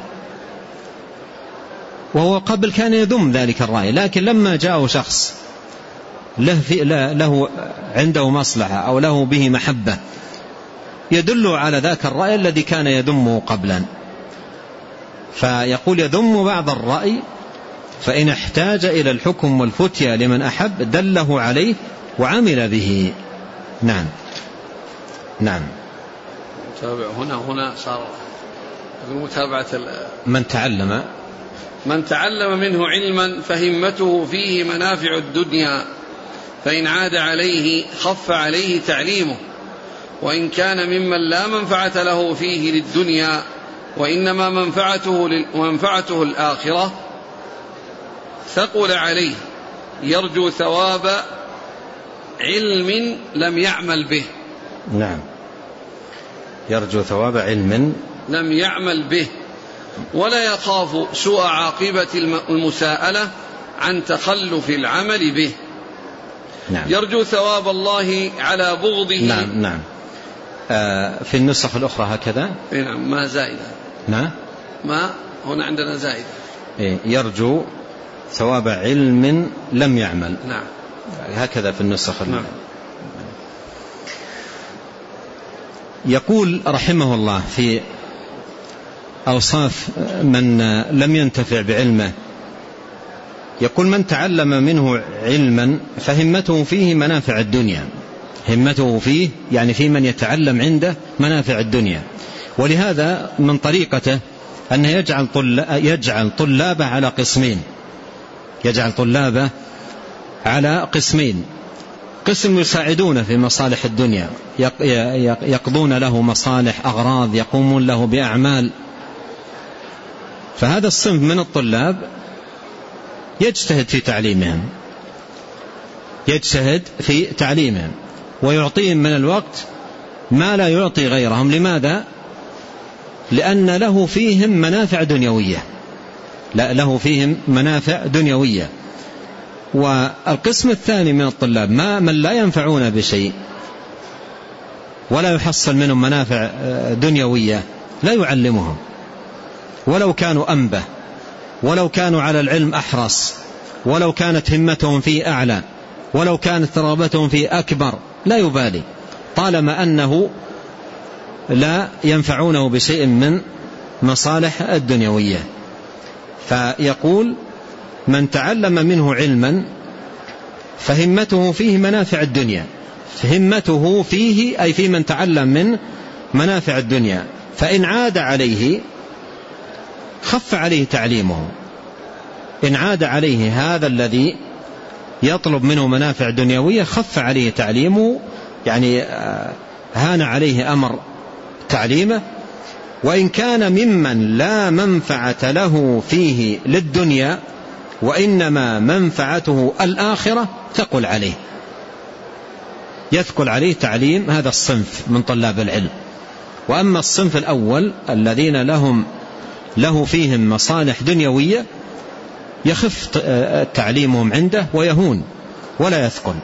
وهو قبل كان يذم ذلك الرأي، لكن لما جاءه شخص له, في له عنده مصلحة أو له به محبة يدل على ذاك الرأي الذي كان يذمه قبلا. فيقول يذم بعض الرأي فإن احتاج إلى الحكم والفتيا لمن أحب دله عليه وعمل به. نعم نعم. تابع هنا هنا صار متابعة من تعلم من تعلم منه علما فهمته فيه منافع الدنيا فإن عاد عليه خف عليه تعليمه، وإن كان ممن لا منفعة له فيه للدنيا وإنما منفعته, منفعته الآخرة ثقل عليه يرجو ثواب علم لم يعمل به. نعم، يرجو ثواب علم لم يعمل به، ولا يخاف سوء عاقبة المساءلة عن تخلف العمل به. نعم. يرجو ثواب الله على بغضه. نعم نعم. آه في النسخ الأخرى هكذا. نعم ما زائدة. نعم ما هنا عندنا زائدة. إيه يرجو ثواب علم لم يعمل. نعم هكذا في النسخ. نعم. يقول رحمه الله في أوصاف من لم ينتفع بعلمه، يقول من تعلم منه علما فهمته فيه منافع الدنيا. همته فيه يعني في من يتعلم عنده منافع الدنيا، ولهذا من طريقته أنه يجعل, طل... يجعل طلابه على قسمين، يجعل طلابه على قسمين: قسم يساعدون في مصالح الدنيا، يقضون له مصالح أغراض، يقومون له بأعمال، فهذا الصنف من الطلاب يجتهد في تعليمهم، يجتهد في تعليمهم ويعطيهم من الوقت ما لا يعطي غيرهم. لماذا؟ لأن له فيهم منافع دنيوية، لا له فيهم منافع دنيوية. والقسم الثاني من الطلاب ما من لا ينفعون بشيء ولا يحصل منهم منافع دنيوية، لا يعلمهم ولو كانوا أنبه، ولو كانوا على العلم أحرص، ولو كانت همتهم فيه أعلى، ولو كانت رغبتهم فيه أكبر، لا يبالي طالما أنه لا ينفعونه بشيء من مصالح الدنيوية. فيقول من تعلم منه علما فهمته فيه منافع الدنيا، فهمته فيه أي في من تعلم من منافع الدنيا، فإن عاد عليه خف عليه تعليمه. إن عاد عليه هذا الذي يطلب منه منافع دنيوية خف عليه تعليمه، يعني هان عليه أمر تعليمه. وإن كان ممن لا منفعة له فيه للدنيا وإنما منفعته الآخرة ثقل عليه، يثقل عليه تعليم هذا الصنف من طلاب العلم. وأما الصنف الأول الذين لهم له فيهم مصالح دنيوية يخف تعليمهم عنده ويهون ولا يثقل.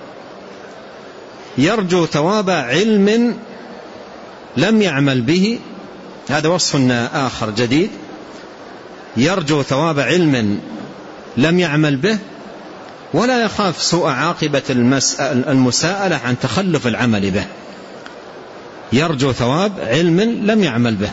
يرجو ثواب علم لم يعمل به، هذا وصف آخر جديد. يرجو ثواب علم لم يعمل به ولا يخاف سوء عاقبة المساءلة عن تخلف العمل به. يرجو ثواب علم لم يعمل به.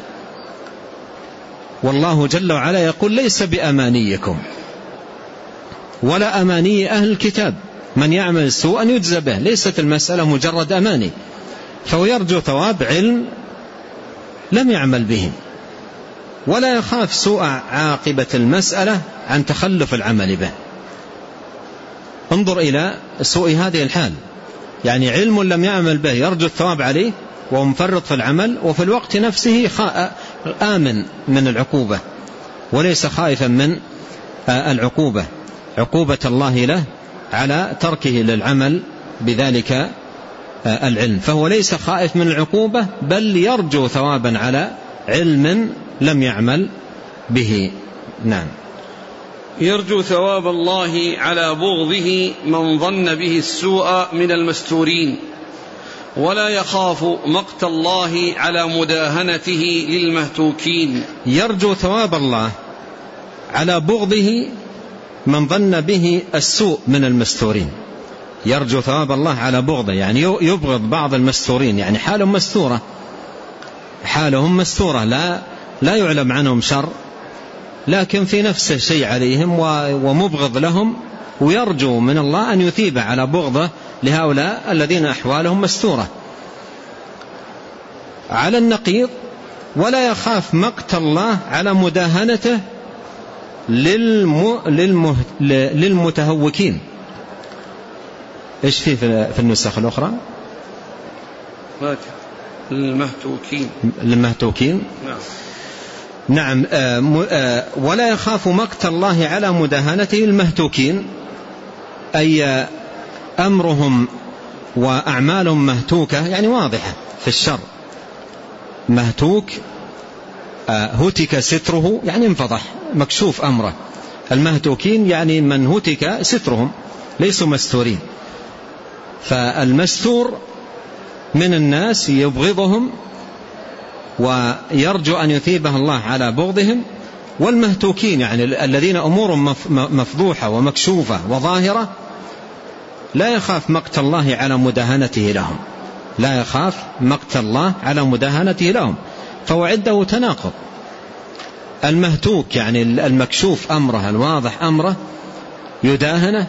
والله جل وعلا يقول ليس بأمانيكم ولا أماني أهل الكتاب من يعمل سوءا يجزى به. ليست المسألة مجرد أماني، فهو يرجو ثواب علم لم يعمل به ولا يخاف سوء عاقبة المسألة عن تخلف العمل به. انظر إلى سوء هذه الحال، يعني علم لم يعمل به يرجو الثواب عليه وهو مفرط في العمل، وفي الوقت نفسه آمن من العقوبة وليس خائفا من العقوبة، عقوبة الله له على تركه للعمل بذلك العلم. فهو ليس خائف من العقوبة بل يرجو ثوابا على علم لم يعمل به. نعم. يرجو ثواب الله على بغضه من ظن به السوء من المستورين، ولا يخاف مقت الله على مداهنته للمهتوكين. يرجو ثواب الله على بغضه من ظن به السوء من المستورين. يرجو ثواب الله على بغضه، يعني يبغض بعض المستورين، يعني حالهم مستورة، حالهم مستورة لا لا يعلم عنهم شر، لكن في نفسه شيء عليهم ومبغض لهم، ويرجو من الله أن يثيب على بغضه لهؤلاء الذين أحوالهم مستورة. على النقيض ولا يخاف مقت الله على مداهنته للم... للم... للمتهوكين. إيش فيه في النسخ الأخرى؟ للمهتوكين. للمهتوكين. نعم. نعم. ولا يخاف مقت الله على مداهنته المهتوكين، أي أمرهم وأعمالهم مهتوكة، يعني واضحة في الشر. مهتوك هتك ستره يعني انفضح، مكشوف أمره. المهتوكين يعني من هتك سترهم، ليسوا مستورين. فالمستور من الناس يبغضهم ويرجو أن يثيبه الله على بغضهم، والمهتوكين يعني الذين أمورهم مفضوحة ومكشوفة وظاهرة لا يخاف مقت الله على مداهنته لهم، لا يخاف مقت الله على مداهنته لهم. فهو عنده تناقض. المهتوك يعني المكشوف أمره الواضح أمره يداهنه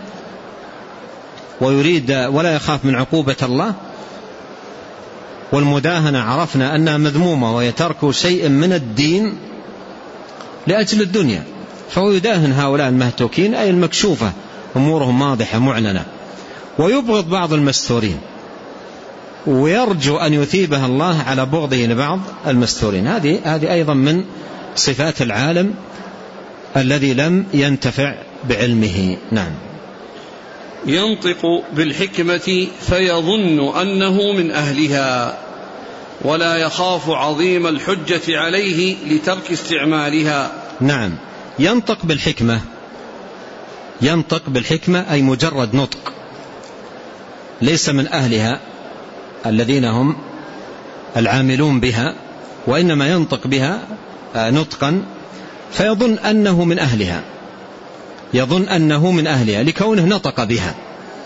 ويريد ولا يخاف من عقوبة الله، والمداهنة عرفنا أنها مذمومة وهي ترك شيء من الدين لأجل الدنيا. فهو يداهن هؤلاء المهتوكين أي المكشوفة أمورهم واضحة معلنة، ويبغض بعض المستورين ويرجو أن يثيبها الله على بغضه لبعض المستورين. هذه هذه أيضا من صفات العالم الذي لم ينتفع بعلمه. نعم. ينطق بالحكمة فيظن أنه من أهلها، ولا يخاف عظيم الحجة عليه لترك استعمالها. نعم. ينطق بالحكمة، ينطق بالحكمة أي مجرد نطق، ليس من أهلها الذين هم العاملون بها، وإنما ينطق بها نطقا فيظن أنه من أهلها، يظن أنه من أهلها لكونه نطق بها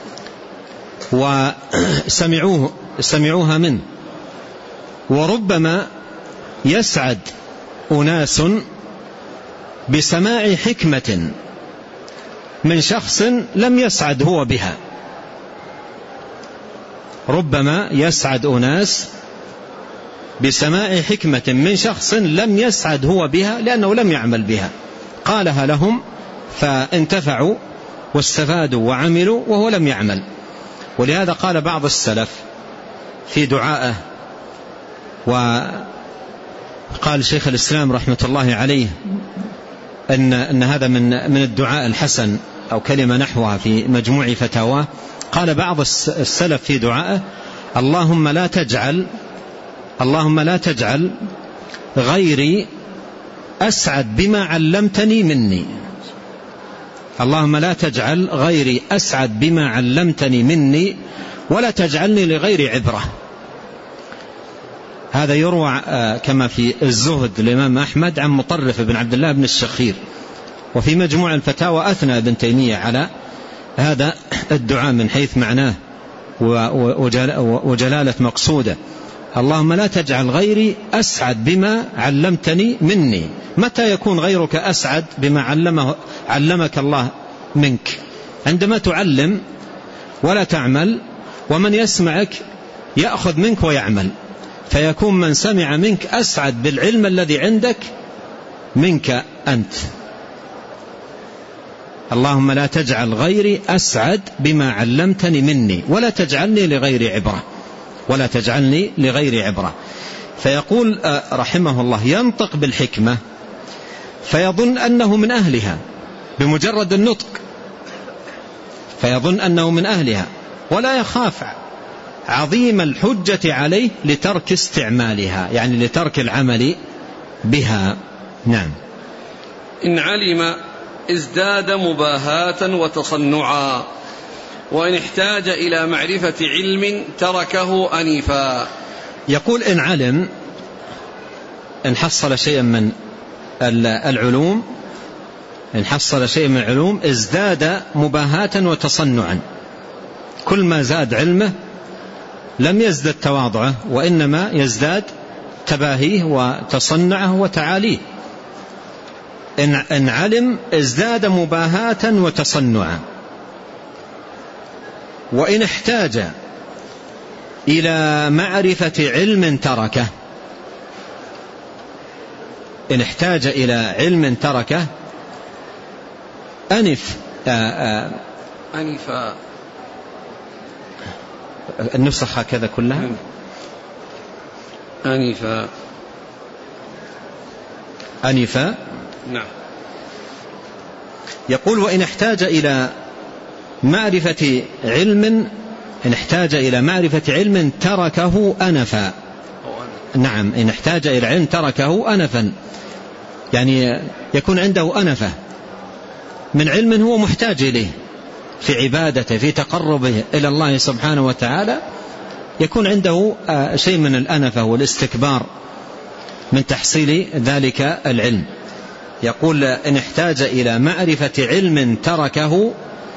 وسمعوه سمعوها منه. وربما يسعد أناس بسماع حكمة من شخص لم يسعد هو بها. ربما يسعد أناس بسماع حكمة من شخص لم يسعد هو بها لأنه لم يعمل بها، قالها لهم فانتفعوا واستفادوا وعملوا وهو لم يعمل. ولهذا قال بعض السلف في دعائه، وقال شيخ الإسلام رحمة الله عليه أن, أن هذا من, من الدعاء الحسن أو كلمة نحوها في مجموع فتاواه، قال بعض السلف في دعائه: اللهم لا تجعل اللهم لا تجعل غيري أسعد بما علمتني مني اللهم لا تجعل غيري أسعد بما علمتني مني ولا تجعلني لغيري عبرة. هذا يروى كما في الزهد الإمام أحمد عن مطرف بن عبد الله بن الشخير. وفي مجموع الفتاوى أثنى ابن تيمية على هذا الدعاء من حيث معناه وجلالة مقصوده: اللهم لا تجعل غيري أسعد بما علمتني مني. متى يكون غيرك أسعد بما علمه علمك الله منك؟ عندما تعلم ولا تعمل، ومن يسمعك يأخذ منك ويعمل، فيكون من سمع منك أسعد بالعلم الذي عندك منك أنت. اللهم لا تجعل غيري أسعد بما علمتني مني ولا تجعلني لغيري عبرة ولا تجعلني لغيري عبرة. فيقول رحمه الله: ينطق بالحكمة فيظن أنه من أهلها بمجرد النطق، فيظن أنه من أهلها ولا يخاف عظيم الحجة عليه لترك استعمالها، يعني لترك العمل بها. نعم. إن علم ازداد مباهاة وتصنعا، وإن احتاج إلى معرفة علم تركه أنيفا. يقول: إن علم، إن حصل شيئا من العلوم إن حصل شيئا من العلوم ازداد مباهاة وتصنعا. كل ما زاد علمه لم يزدد تواضعه، وإنما يزداد تباهيه وتصنعه وتعاليه. إن علم ازداد مباهاة وتصنعا. وإن احتاج إلى معرفة علم تركه إن احتاج إلى علم تركه أنف آآ أنف النسخة كذا كلها أنف أنف نعم. يقول: وإن احتاج إلى معرفة علم إن احتاج إلى معرفة علم تركه أنفا. نعم، إن احتاج إلى علم تركه أنفا، يعني يكون عنده أنفة من علم هو محتاج إليه في عبادته في تقربه إلى الله سبحانه وتعالى، يكون عنده شيء من الأنفة والاستكبار من تحصيل ذلك العلم. يقول: إن احتاج إلى معرفة علم تركه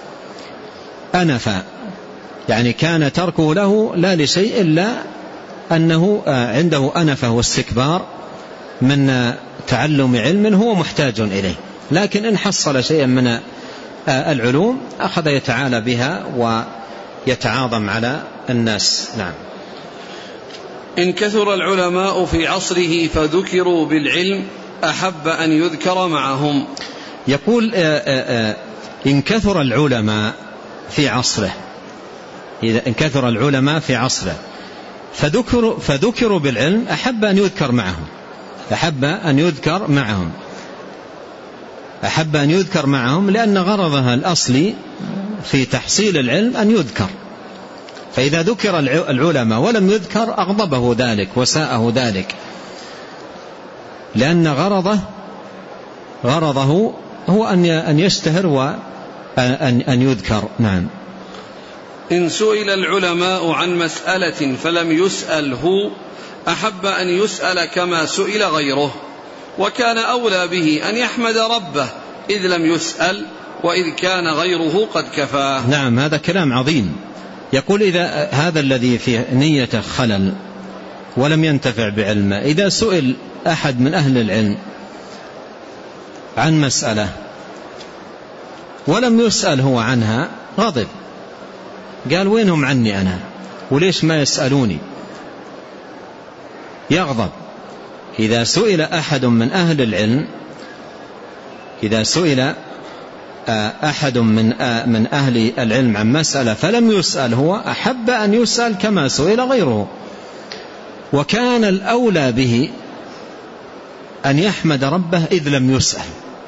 أنفا، يعني كان تركه له لا لشيء إلا أنه عنده أنفة واستكبار من تعلم علم هو محتاج إليه. لكن إن حصل شيئا من العلوم أخذ يتعالى بها ويتعاظم على الناس. نعم. إن كثر العلماء في عصره فذكروا بالعلم أحب أن يذكر معهم. يقول: إن كثر العلماء في عصره إذا إن كثر العلماء في عصره فذكروا, فذكروا بالعلم أحب أن يذكر معهم أحب أن يذكر معهم أحب أن يذكر معهم لأن غرضها الأصلي في تحصيل العلم أن يذكر. فإذا ذكر العلماء ولم يذكر أغضبه ذلك وساءه ذلك، لأن غرضه غرضه هو أن يشتهر وأن يذكر. نعم. إن سئل العلماء عن مسألة فلم يسأل هو أحب أن يسأل كما سئل غيره، وكان أولى به أن يحمد ربه إذ لم يسأل وإذ كان غيره قد كفاه. نعم، هذا كلام عظيم. يقول: إذا هذا الذي في نيته خلل ولم ينتفع بعلمه، إذا سئل أحد من أهل العلم عن مسألة ولم يسأل هو عنها غضب، قال: وينهم عني أنا وليش ما يسألوني؟ يغضب. إذا سئل أحد من أهل العلم إذا سئل أحد من من أهل العلم عن مسألة فلم يسأل هو، أحب أن يسأل كما سئل غيره، وكان الأولى به أن يحمد ربه إذ لم يسأل.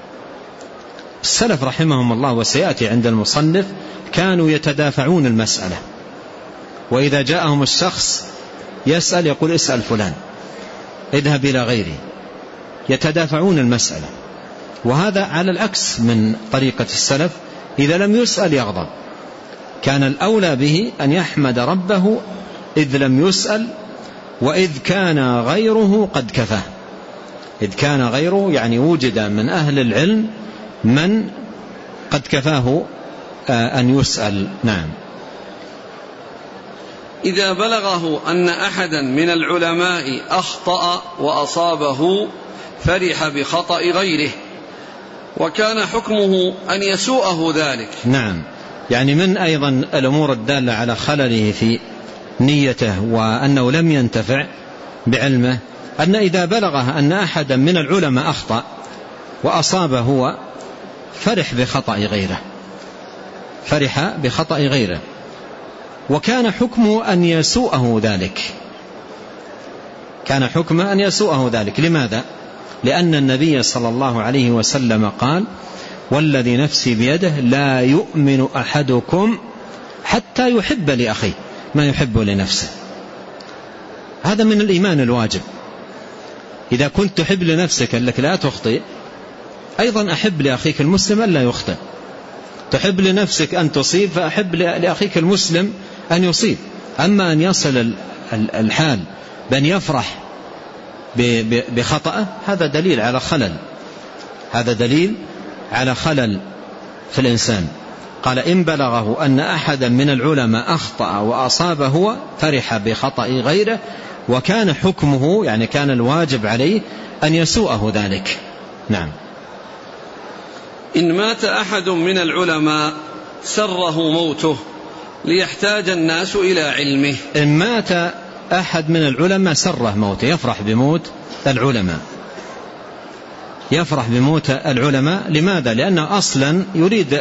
السلف رحمهم الله وسيأتي عند المصنف كانوا يتدافعون المسألة، وإذا جاءهم الشخص يسأل يقول اسأل فلان، اذهب إلى غيره، يتدافعون المسألة. وهذا على العكس من طريقة السلف، إذا لم يسأل يغضب. كان الأولى به أن يحمد ربه إذ لم يسأل، وإذ كان غيره قد كفاه. إذ كان غيره يعني وجد من أهل العلم من قد كفاه أن يسأل. نعم. إذا بلغه أن أحدا من العلماء أخطأ وأصابه فرح بخطأ غيره، وكان حكمه أن يسوءه ذلك. نعم، يعني من أيضا الأمور الدالة على خلله في نيته وأنه لم ينتفع بعلمه أن إذا بلغه أن أحدا من العلماء أخطأ وأصاب هو فرح بخطأ غيره فرح بخطأ غيره وكان حكمه أن يسوءه ذلك كان حكمه أن يسوءه ذلك لماذا؟ لأن النبي صلى الله عليه وسلم قال: والذي نفسي بيده لا يؤمن أحدكم حتى يحب لأخيه ما يحب لنفسه. هذا من الإيمان الواجب. إذا كنت تحب لنفسك أنك لا تخطئ، أيضا أحب لأخيك المسلم أن لا يخطئ. تحب لنفسك أن تصيب، فأحب لأخيك المسلم أن يصيب. أما أن يصل الحال بأن يفرح بخطأه، هذا دليل على خلل هذا دليل على خلل في الإنسان. قال: إن بلغه أن أحدا من العلماء أخطأ وأصاب هو فرح بخطأ غيره، وكان حكمه يعني كان الواجب عليه أن يسوءه ذلك. نعم. إن مات أحد من العلماء سره موته ليحتاج الناس إلى علمه. إن مات أحد من العلماء سره موته، يفرح بموت العلماء يفرح بموت العلماء لماذا؟ لأنه أصلا يريد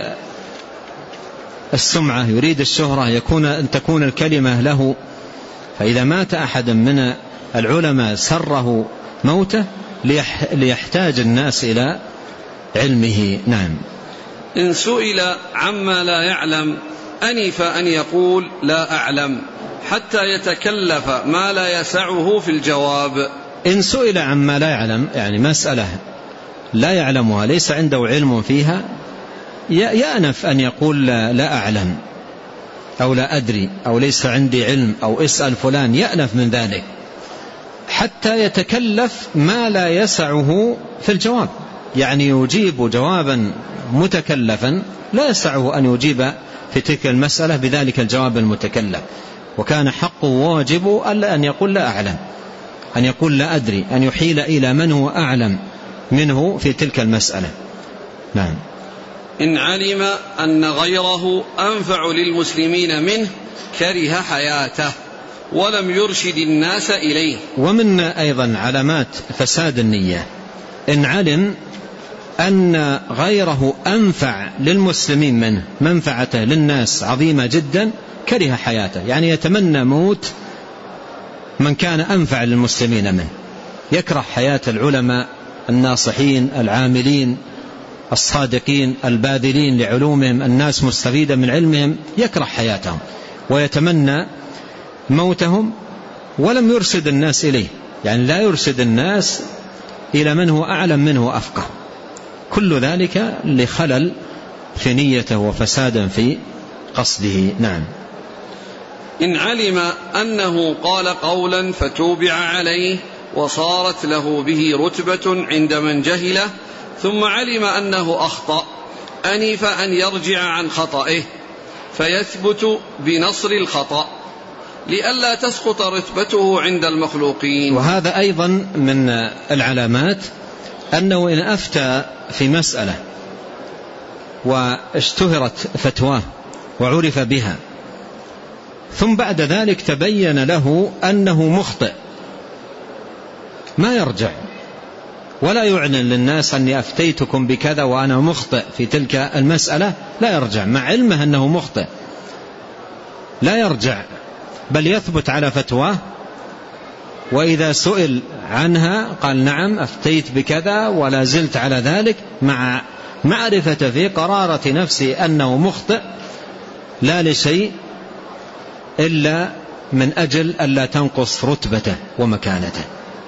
السمعة، يريد الشهرة، يكون أن تكون الكلمة له. فإذا مات أحد من العلماء سره موته ليحتاج الناس إلى علمه. نعم. إن سئل عما لا يعلم أنف أن يقول لا أعلم حتى يتكلف ما لا يسعه في الجواب. إن سئل عما لا يعلم يعني مسألة لا يعلمها، ليس عنده علم فيها، يأنف أن يقول لا أعلم أو لا أدري أو ليس عندي علم أو اسأل فلان، يأنف من ذلك حتى يتكلف ما لا يسعه في الجواب. يعني يجيب جوابا متكلفا لا يسعه أن يجيب في تلك المسألة بذلك الجواب المتكلف، وكان حقه واجب ألا أن يقول لا أعلم، أن يقول لا أدري، أن يحيل إلى من هو أعلم منه في تلك المسألة. نعم. إن علم أن غيره أنفع للمسلمين منه كره حياته ولم يرشد الناس إليه. ومن أيضا علامات فساد النية إن علم أن غيره أنفع للمسلمين منه، منفعته للناس عظيمة جدا، كره حياته، يعني يتمنى موت من كان أنفع للمسلمين منه، يكره حياة العلماء الناصحين العاملين الصادقين الباذلين لعلومهم، الناس مستفيدة من علمهم، يكره حياتهم ويتمنى موتهم، ولم يرشد الناس إليه، يعني لا يرشد الناس إلى من هو أعلم منه وأفقه. كل ذلك لخلل في نيته وفساد في قصده. نعم. إن علم أنه قال قولا فتوبع عليه وصارت له به رتبة عند من جهله ثم علم أنه أخطأ أنف أن يرجع عن خطئه فيثبت بنصر الخطأ لئلا تسقط رتبته عند المخلوقين. وهذا أيضا من العلامات أنه إن أفتى في مسألة واشتهرت فتواه وعرف بها ثم بعد ذلك تبين له أنه مخطئ ما يرجع ولا يعلن للناس أني أفتيتكم بكذا وأنا مخطئ في تلك المسألة، لا يرجع مع علمه أنه مخطئ، لا يرجع، بل يثبت على فتواه، وإذا سئل عنها قال نعم أفتيت بكذا ولا زلت على ذلك، مع معرفة في قرارة نفسي أنه مخطئ، لا لشيء إلا من أجل ألا تنقص رتبته ومكانته.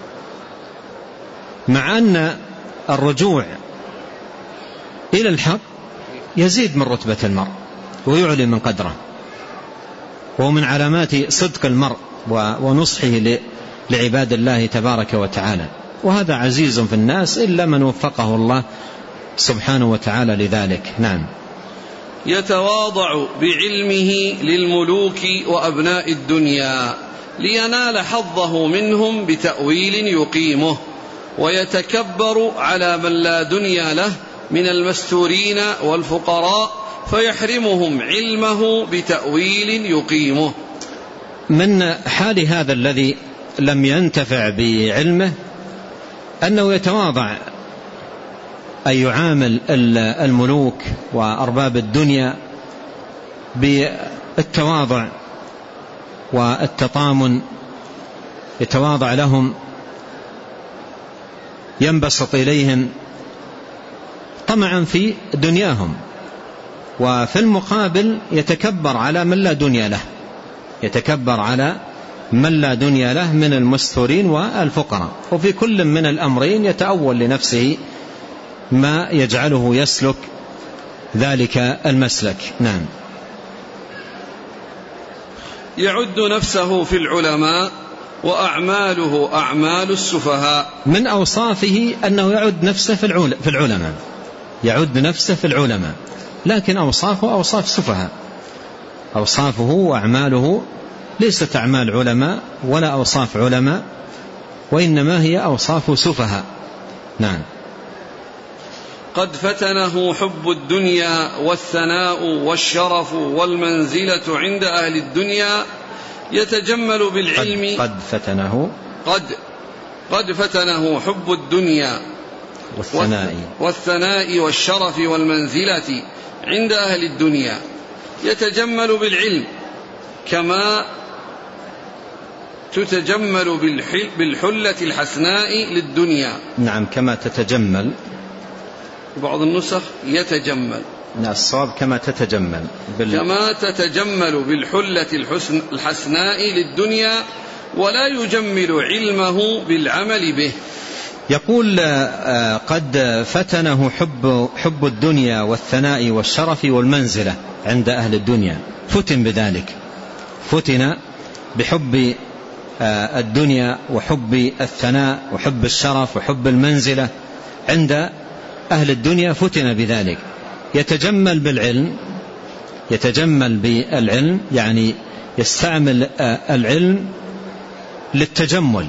مع أن الرجوع إلى الحق يزيد من رتبة المرء ويعلي من قدره، وهو من علامات صدق المرء ونصحه لعباد الله تبارك وتعالى، وهذا عزيز في الناس إلا من وفقه الله سبحانه وتعالى لذلك. نعم. يتواضع بعلمه للملوك وأبناء الدنيا لينال حظه منهم بتأويل يقيمه، ويتكبر على من لا دنيا له من المستورين والفقراء فيحرمهم علمه بتأويل يقيمه. من حال هذا الذي لم ينتفع بعلمه أنه يتواضع، أن يعامل الملوك وأرباب الدنيا بالتواضع والتطامن، يتواضع لهم، ينبسط إليهم طمعا في دنياهم، وفي المقابل يتكبر على من لا دنيا له، يتكبر على من لا دنيا له من المستورين والفقراء، وفي كل من الأمرين يتأول لنفسه ما يجعله يسلك ذلك المسلك. نعم. يعد نفسه في العلماء وأعماله أعمال السفهاء. من أوصافه أنه يعد نفسه في العلماء، يعد نفسه في العلماء، لكن أوصافه أوصاف سفهاء، أوصافه وأعماله ليست أعمال علماء ولا أوصاف علماء، وإنما هي أوصاف سفهاء. نعم. قد فتنه حب الدنيا والثناء والشرف والمنزلة عند أهل الدنيا يتجمل بالعلم. قد فتنه قد قد فتنه حب الدنيا والثناء والثناء والشرف والمنزلة عند أهل الدنيا يتجمل بالعلم كما تتجمل بالحلة الحسناء للدنيا. نعم، كما تتجمل، بعض النسخ يتجمل. نعم، الصواب كما تتجمل بال... كما تتجمل بالحلة الحسن الحسناء للدنيا ولا يجمل علمه بالعمل به. يقول قد فتنه حب, حب الدنيا والثناء والشرف والمنزلة عند أهل الدنيا، فتن بذلك، فتن بحب الدنيا وحب الثناء وحب الشرف وحب المنزلة عند أهل الدنيا، فتن بذلك. يتجمل بالعلم، يتجمل بالعلم يعني يستعمل العلم للتجمل،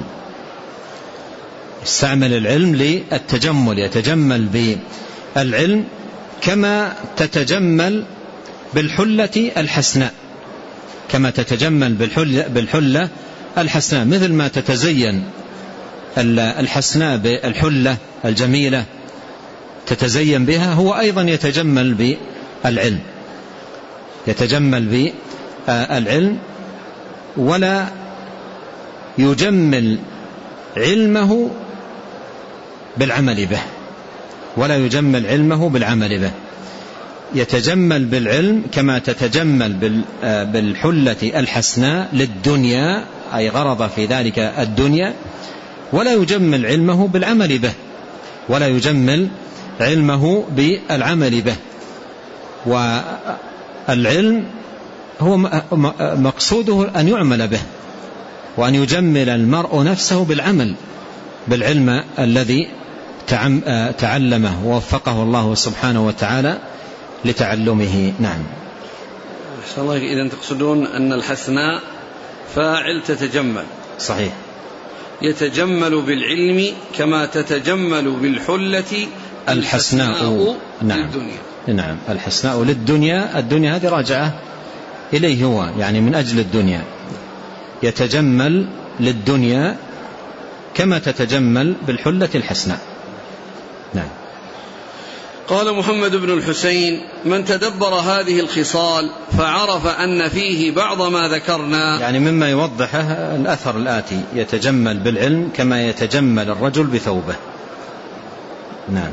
يستعمل العلم للتجمل، يتجمل بالعلم كما تتجمل بالحلة الحسناء، كما تتجمل بالحلة, بالحلة الحسناء، مثل ما تتزين الحسناء بالحلة الجميلة تتزين بها، هو أيضا يتجمل بالعلم، يتجمل بالعلم ولا يجمل علمه بالعمل به، ولا يجمل علمه بالعمل به. يتجمل بالعلم كما تتجمل بالحلة الحسناء للدنيا، أي غرض في ذلك الدنيا، ولا يجمل علمه بالعمل به، ولا يجمل علمه بالعمل به. والعلم هو مقصوده أن يعمل به، وأن يجمل المرء نفسه بالعمل بالعلم الذي تعلمه ووفقه الله سبحانه وتعالى لتعلمه. نعم. أحسن الله. إذن تقصدون أن الحسناء فاعل تتجمل. صحيح. يتجمل بالعلم كما تتجمل بالحلة الحسناء نعم. للدنيا. نعم، الحسناء للدنيا، الدنيا هذه راجعة إليه هو، يعني من أجل الدنيا. يتجمل للدنيا كما تتجمل بالحلة الحسناء. نعم. قال محمد بن الحسين: من تدبر هذه الخصال فعرف أن فيه بعض ما ذكرنا، يعني مما يوضحه الأثر الآتي: يتجمل بالعلم كما يتجمل الرجل بثوبه. نعم.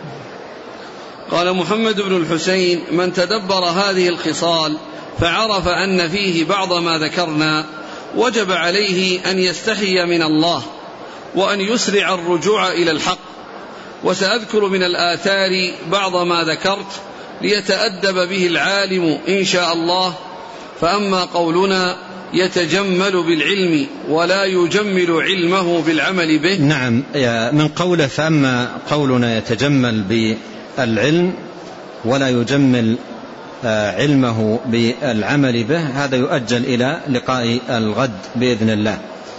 قال محمد بن الحسين: من تدبر هذه الخصال فعرف أن فيه بعض ما ذكرنا وجب عليه أن يستحي من الله وأن يسرع الرجوع إلى الحق. وسأذكر من الآثار بعض ما ذكرت ليتأدب به العالم إن شاء الله. فأما قولنا يتجمل بالعلم ولا يجمل علمه بالعمل به، نعم، من قوله فأما قولنا يتجمل بالعلم ولا يجمل علمه بالعمل به، هذا يؤجل إلى لقاء الغد بإذن الله.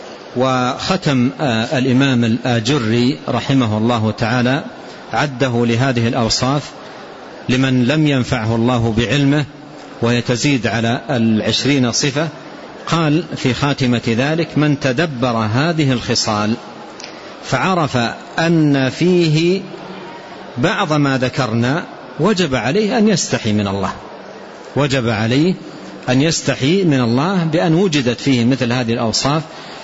وختم الإمام الآجري رحمه الله تعالى عده لهذه الأوصاف لمن لم ينفعه الله بعلمه، ويتزيد على العشرين صفة. قال في خاتمة ذلك: من تدبر هذه الخصال فعرف أن فيه بعض ما ذكرنا وجب عليه أن يستحي من الله، وجب عليه أن يستحي من الله بأن وجدت فيه مثل هذه الأوصاف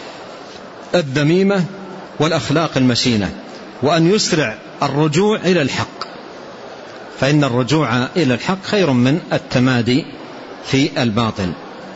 الذميمة والأخلاق المشينة، وأن يسرع الرجوع إلى الحق، فإن الرجوع إلى الحق خير من التمادي في الباطل.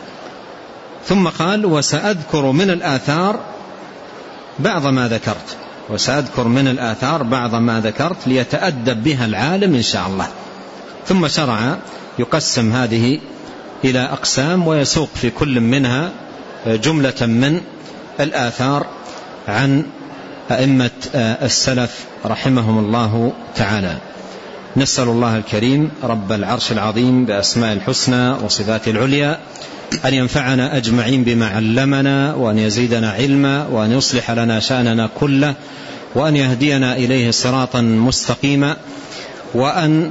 ثم قال: وسأذكر من الآثار بعض ما ذكرت، وسأذكر من الآثار بعض ما ذكرت ليتأدب بها العالم إن شاء الله. ثم شرع يقسم هذه إلى أقسام ويسوق في كل منها جملة من الآثار عن أئمة السلف رحمهم الله تعالى. نسأل الله الكريم رب العرش العظيم بأسماء الحسنى وصفات العليا أن ينفعنا أجمعين بما علمنا، وأن يزيدنا علما، وأن يصلح لنا شأننا كله، وأن يهدينا إليه صراطا مستقيما، وأن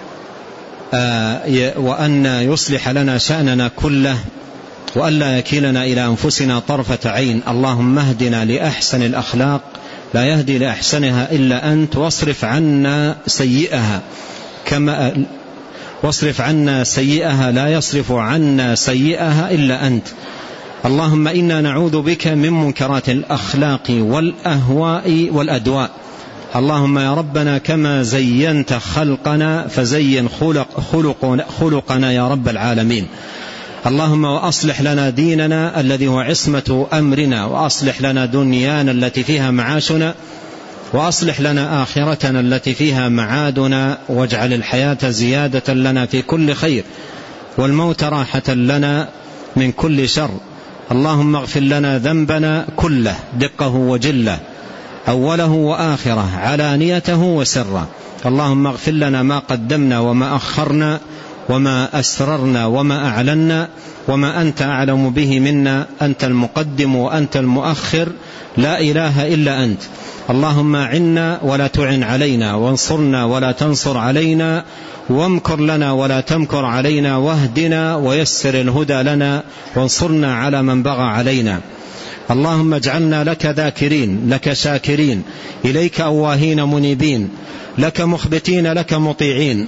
وأن يصلح لنا شأننا كله، وأن لا يكلنا إلى أنفسنا طرفة عين. اللهم اهدنا لأحسن الأخلاق لا يهدي لأحسنها إلا أنت، واصرف عنا سيئها كما واصرف عنا سيئها لا يصرف عنا سيئها إلا أنت. اللهم إنا نعوذ بك من منكرات الأخلاق والأهواء والأدواء. اللهم يا ربنا كما زينت خلقنا فزين خلق خلقنا, خلقنا يا رب العالمين. اللهم وأصلح لنا ديننا الذي هو عصمة أمرنا، وأصلح لنا دنيانا التي فيها معاشنا، وأصلح لنا آخرتنا التي فيها معادنا، واجعل الحياة زيادة لنا في كل خير، والموت راحة لنا من كل شر. اللهم اغفر لنا ذنبنا كله دقه وجله، أوله وآخره، علانيته وسره. اللهم اغفر لنا ما قدمنا وما أخرنا، وما أسررنا وما أعلنا، وما أنت أعلم به منا. أنت المقدم وأنت المؤخر، لا إله إلا أنت. اللهم أعنا ولا تعن علينا، وانصرنا ولا تنصر علينا، وامكر لنا ولا تمكر علينا، واهدنا ويسر الهدى لنا، وانصرنا على من بغى علينا. اللهم اجعلنا لك ذاكرين، لك شاكرين، إليك أواهين منيبين، لك مخبتين، لك مطيعين.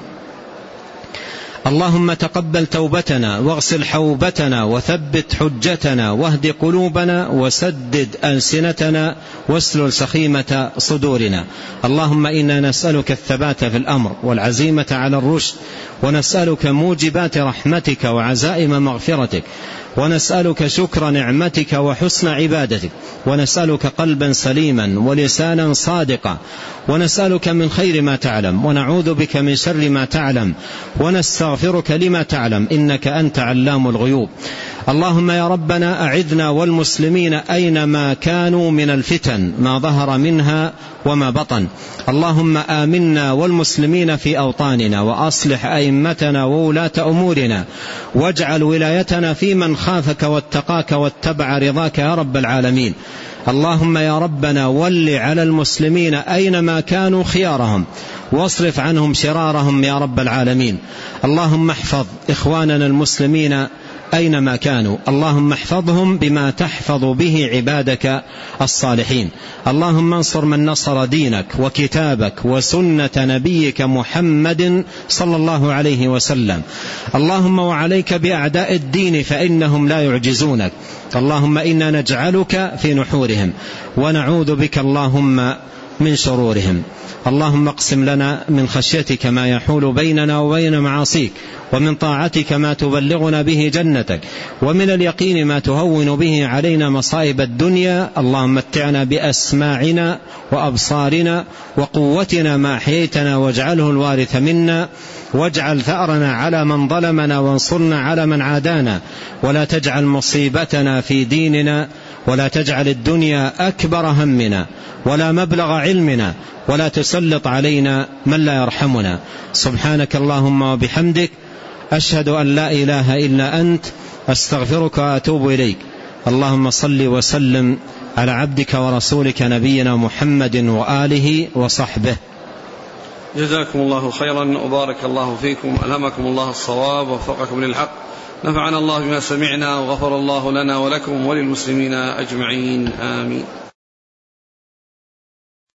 اللهم تقبل توبتنا، واغسل حوبتنا، وثبت حجتنا، واهد قلوبنا، وسدد ألسنتنا، واسلل سخيمة صدورنا. اللهم إنا نسألك الثبات في الأمر والعزيمة على الرشد، ونسألك موجبات رحمتك وعزائم مغفرتك، ونسألك شكر نعمتك وحسن عبادتك، ونسألك قلبا سليما ولسانا صادقا، ونسألك من خير ما تعلم، ونعوذ بك من شر ما تعلم، ونستغفرك لما تعلم، إنك أنت علام الغيوب. اللهم يا ربنا أعذنا والمسلمين أينما كانوا من الفتن ما ظهر منها وما بطن. اللهم آمنا والمسلمين في أوطاننا، وأصلح أئمتنا وولاة أمورنا، واجعل ولايتنا في من خافك واتقاك واتبع رضاك يا رب العالمين. اللهم يا ربنا ول على المسلمين أينما كانوا خيارهم، واصرف عنهم شرارهم يا رب العالمين. اللهم احفظ إخواننا المسلمين أينما كانوا. اللهم احفظهم بما تحفظ به عبادك الصالحين. اللهم انصر من نصر دينك وكتابك وسنة نبيك محمد صلى الله عليه وسلم. اللهم وعليك بأعداء الدين فإنهم لا يعجزونك. اللهم إنا نجعلك في نحورهم ونعوذ بك اللهم من شرورهم. اللهم اقسم لنا من خشيتك ما يحول بيننا وبين معاصيك، ومن طاعتك ما تبلغنا به جنتك، ومن اليقين ما تهون به علينا مصائب الدنيا. اللهم متعنا بأسماعنا وأبصارنا وقوتنا ما أحييتنا، واجعله الوارث منا، واجعل ثأرنا على من ظلمنا، وانصرنا على من عادانا، ولا تجعل مصيبتنا في ديننا، ولا تجعل الدنيا أكبر همنا ولا مبلغ علمنا، ولا تسلط علينا من لا يرحمنا. سبحانك اللهم وبحمدك، أشهد أن لا إله إلا أنت، أستغفرك وأتوب إليك. اللهم صل وسلم على عبدك ورسولك نبينا محمد وآله وصحبه. جزاكم الله خيرا وبارك الله فيكم، ألهمكم الله الصواب ووفقكم للحق، نفعنا الله بما سمعنا وغفر الله لنا ولكم وللمسلمين أجمعين، آمين.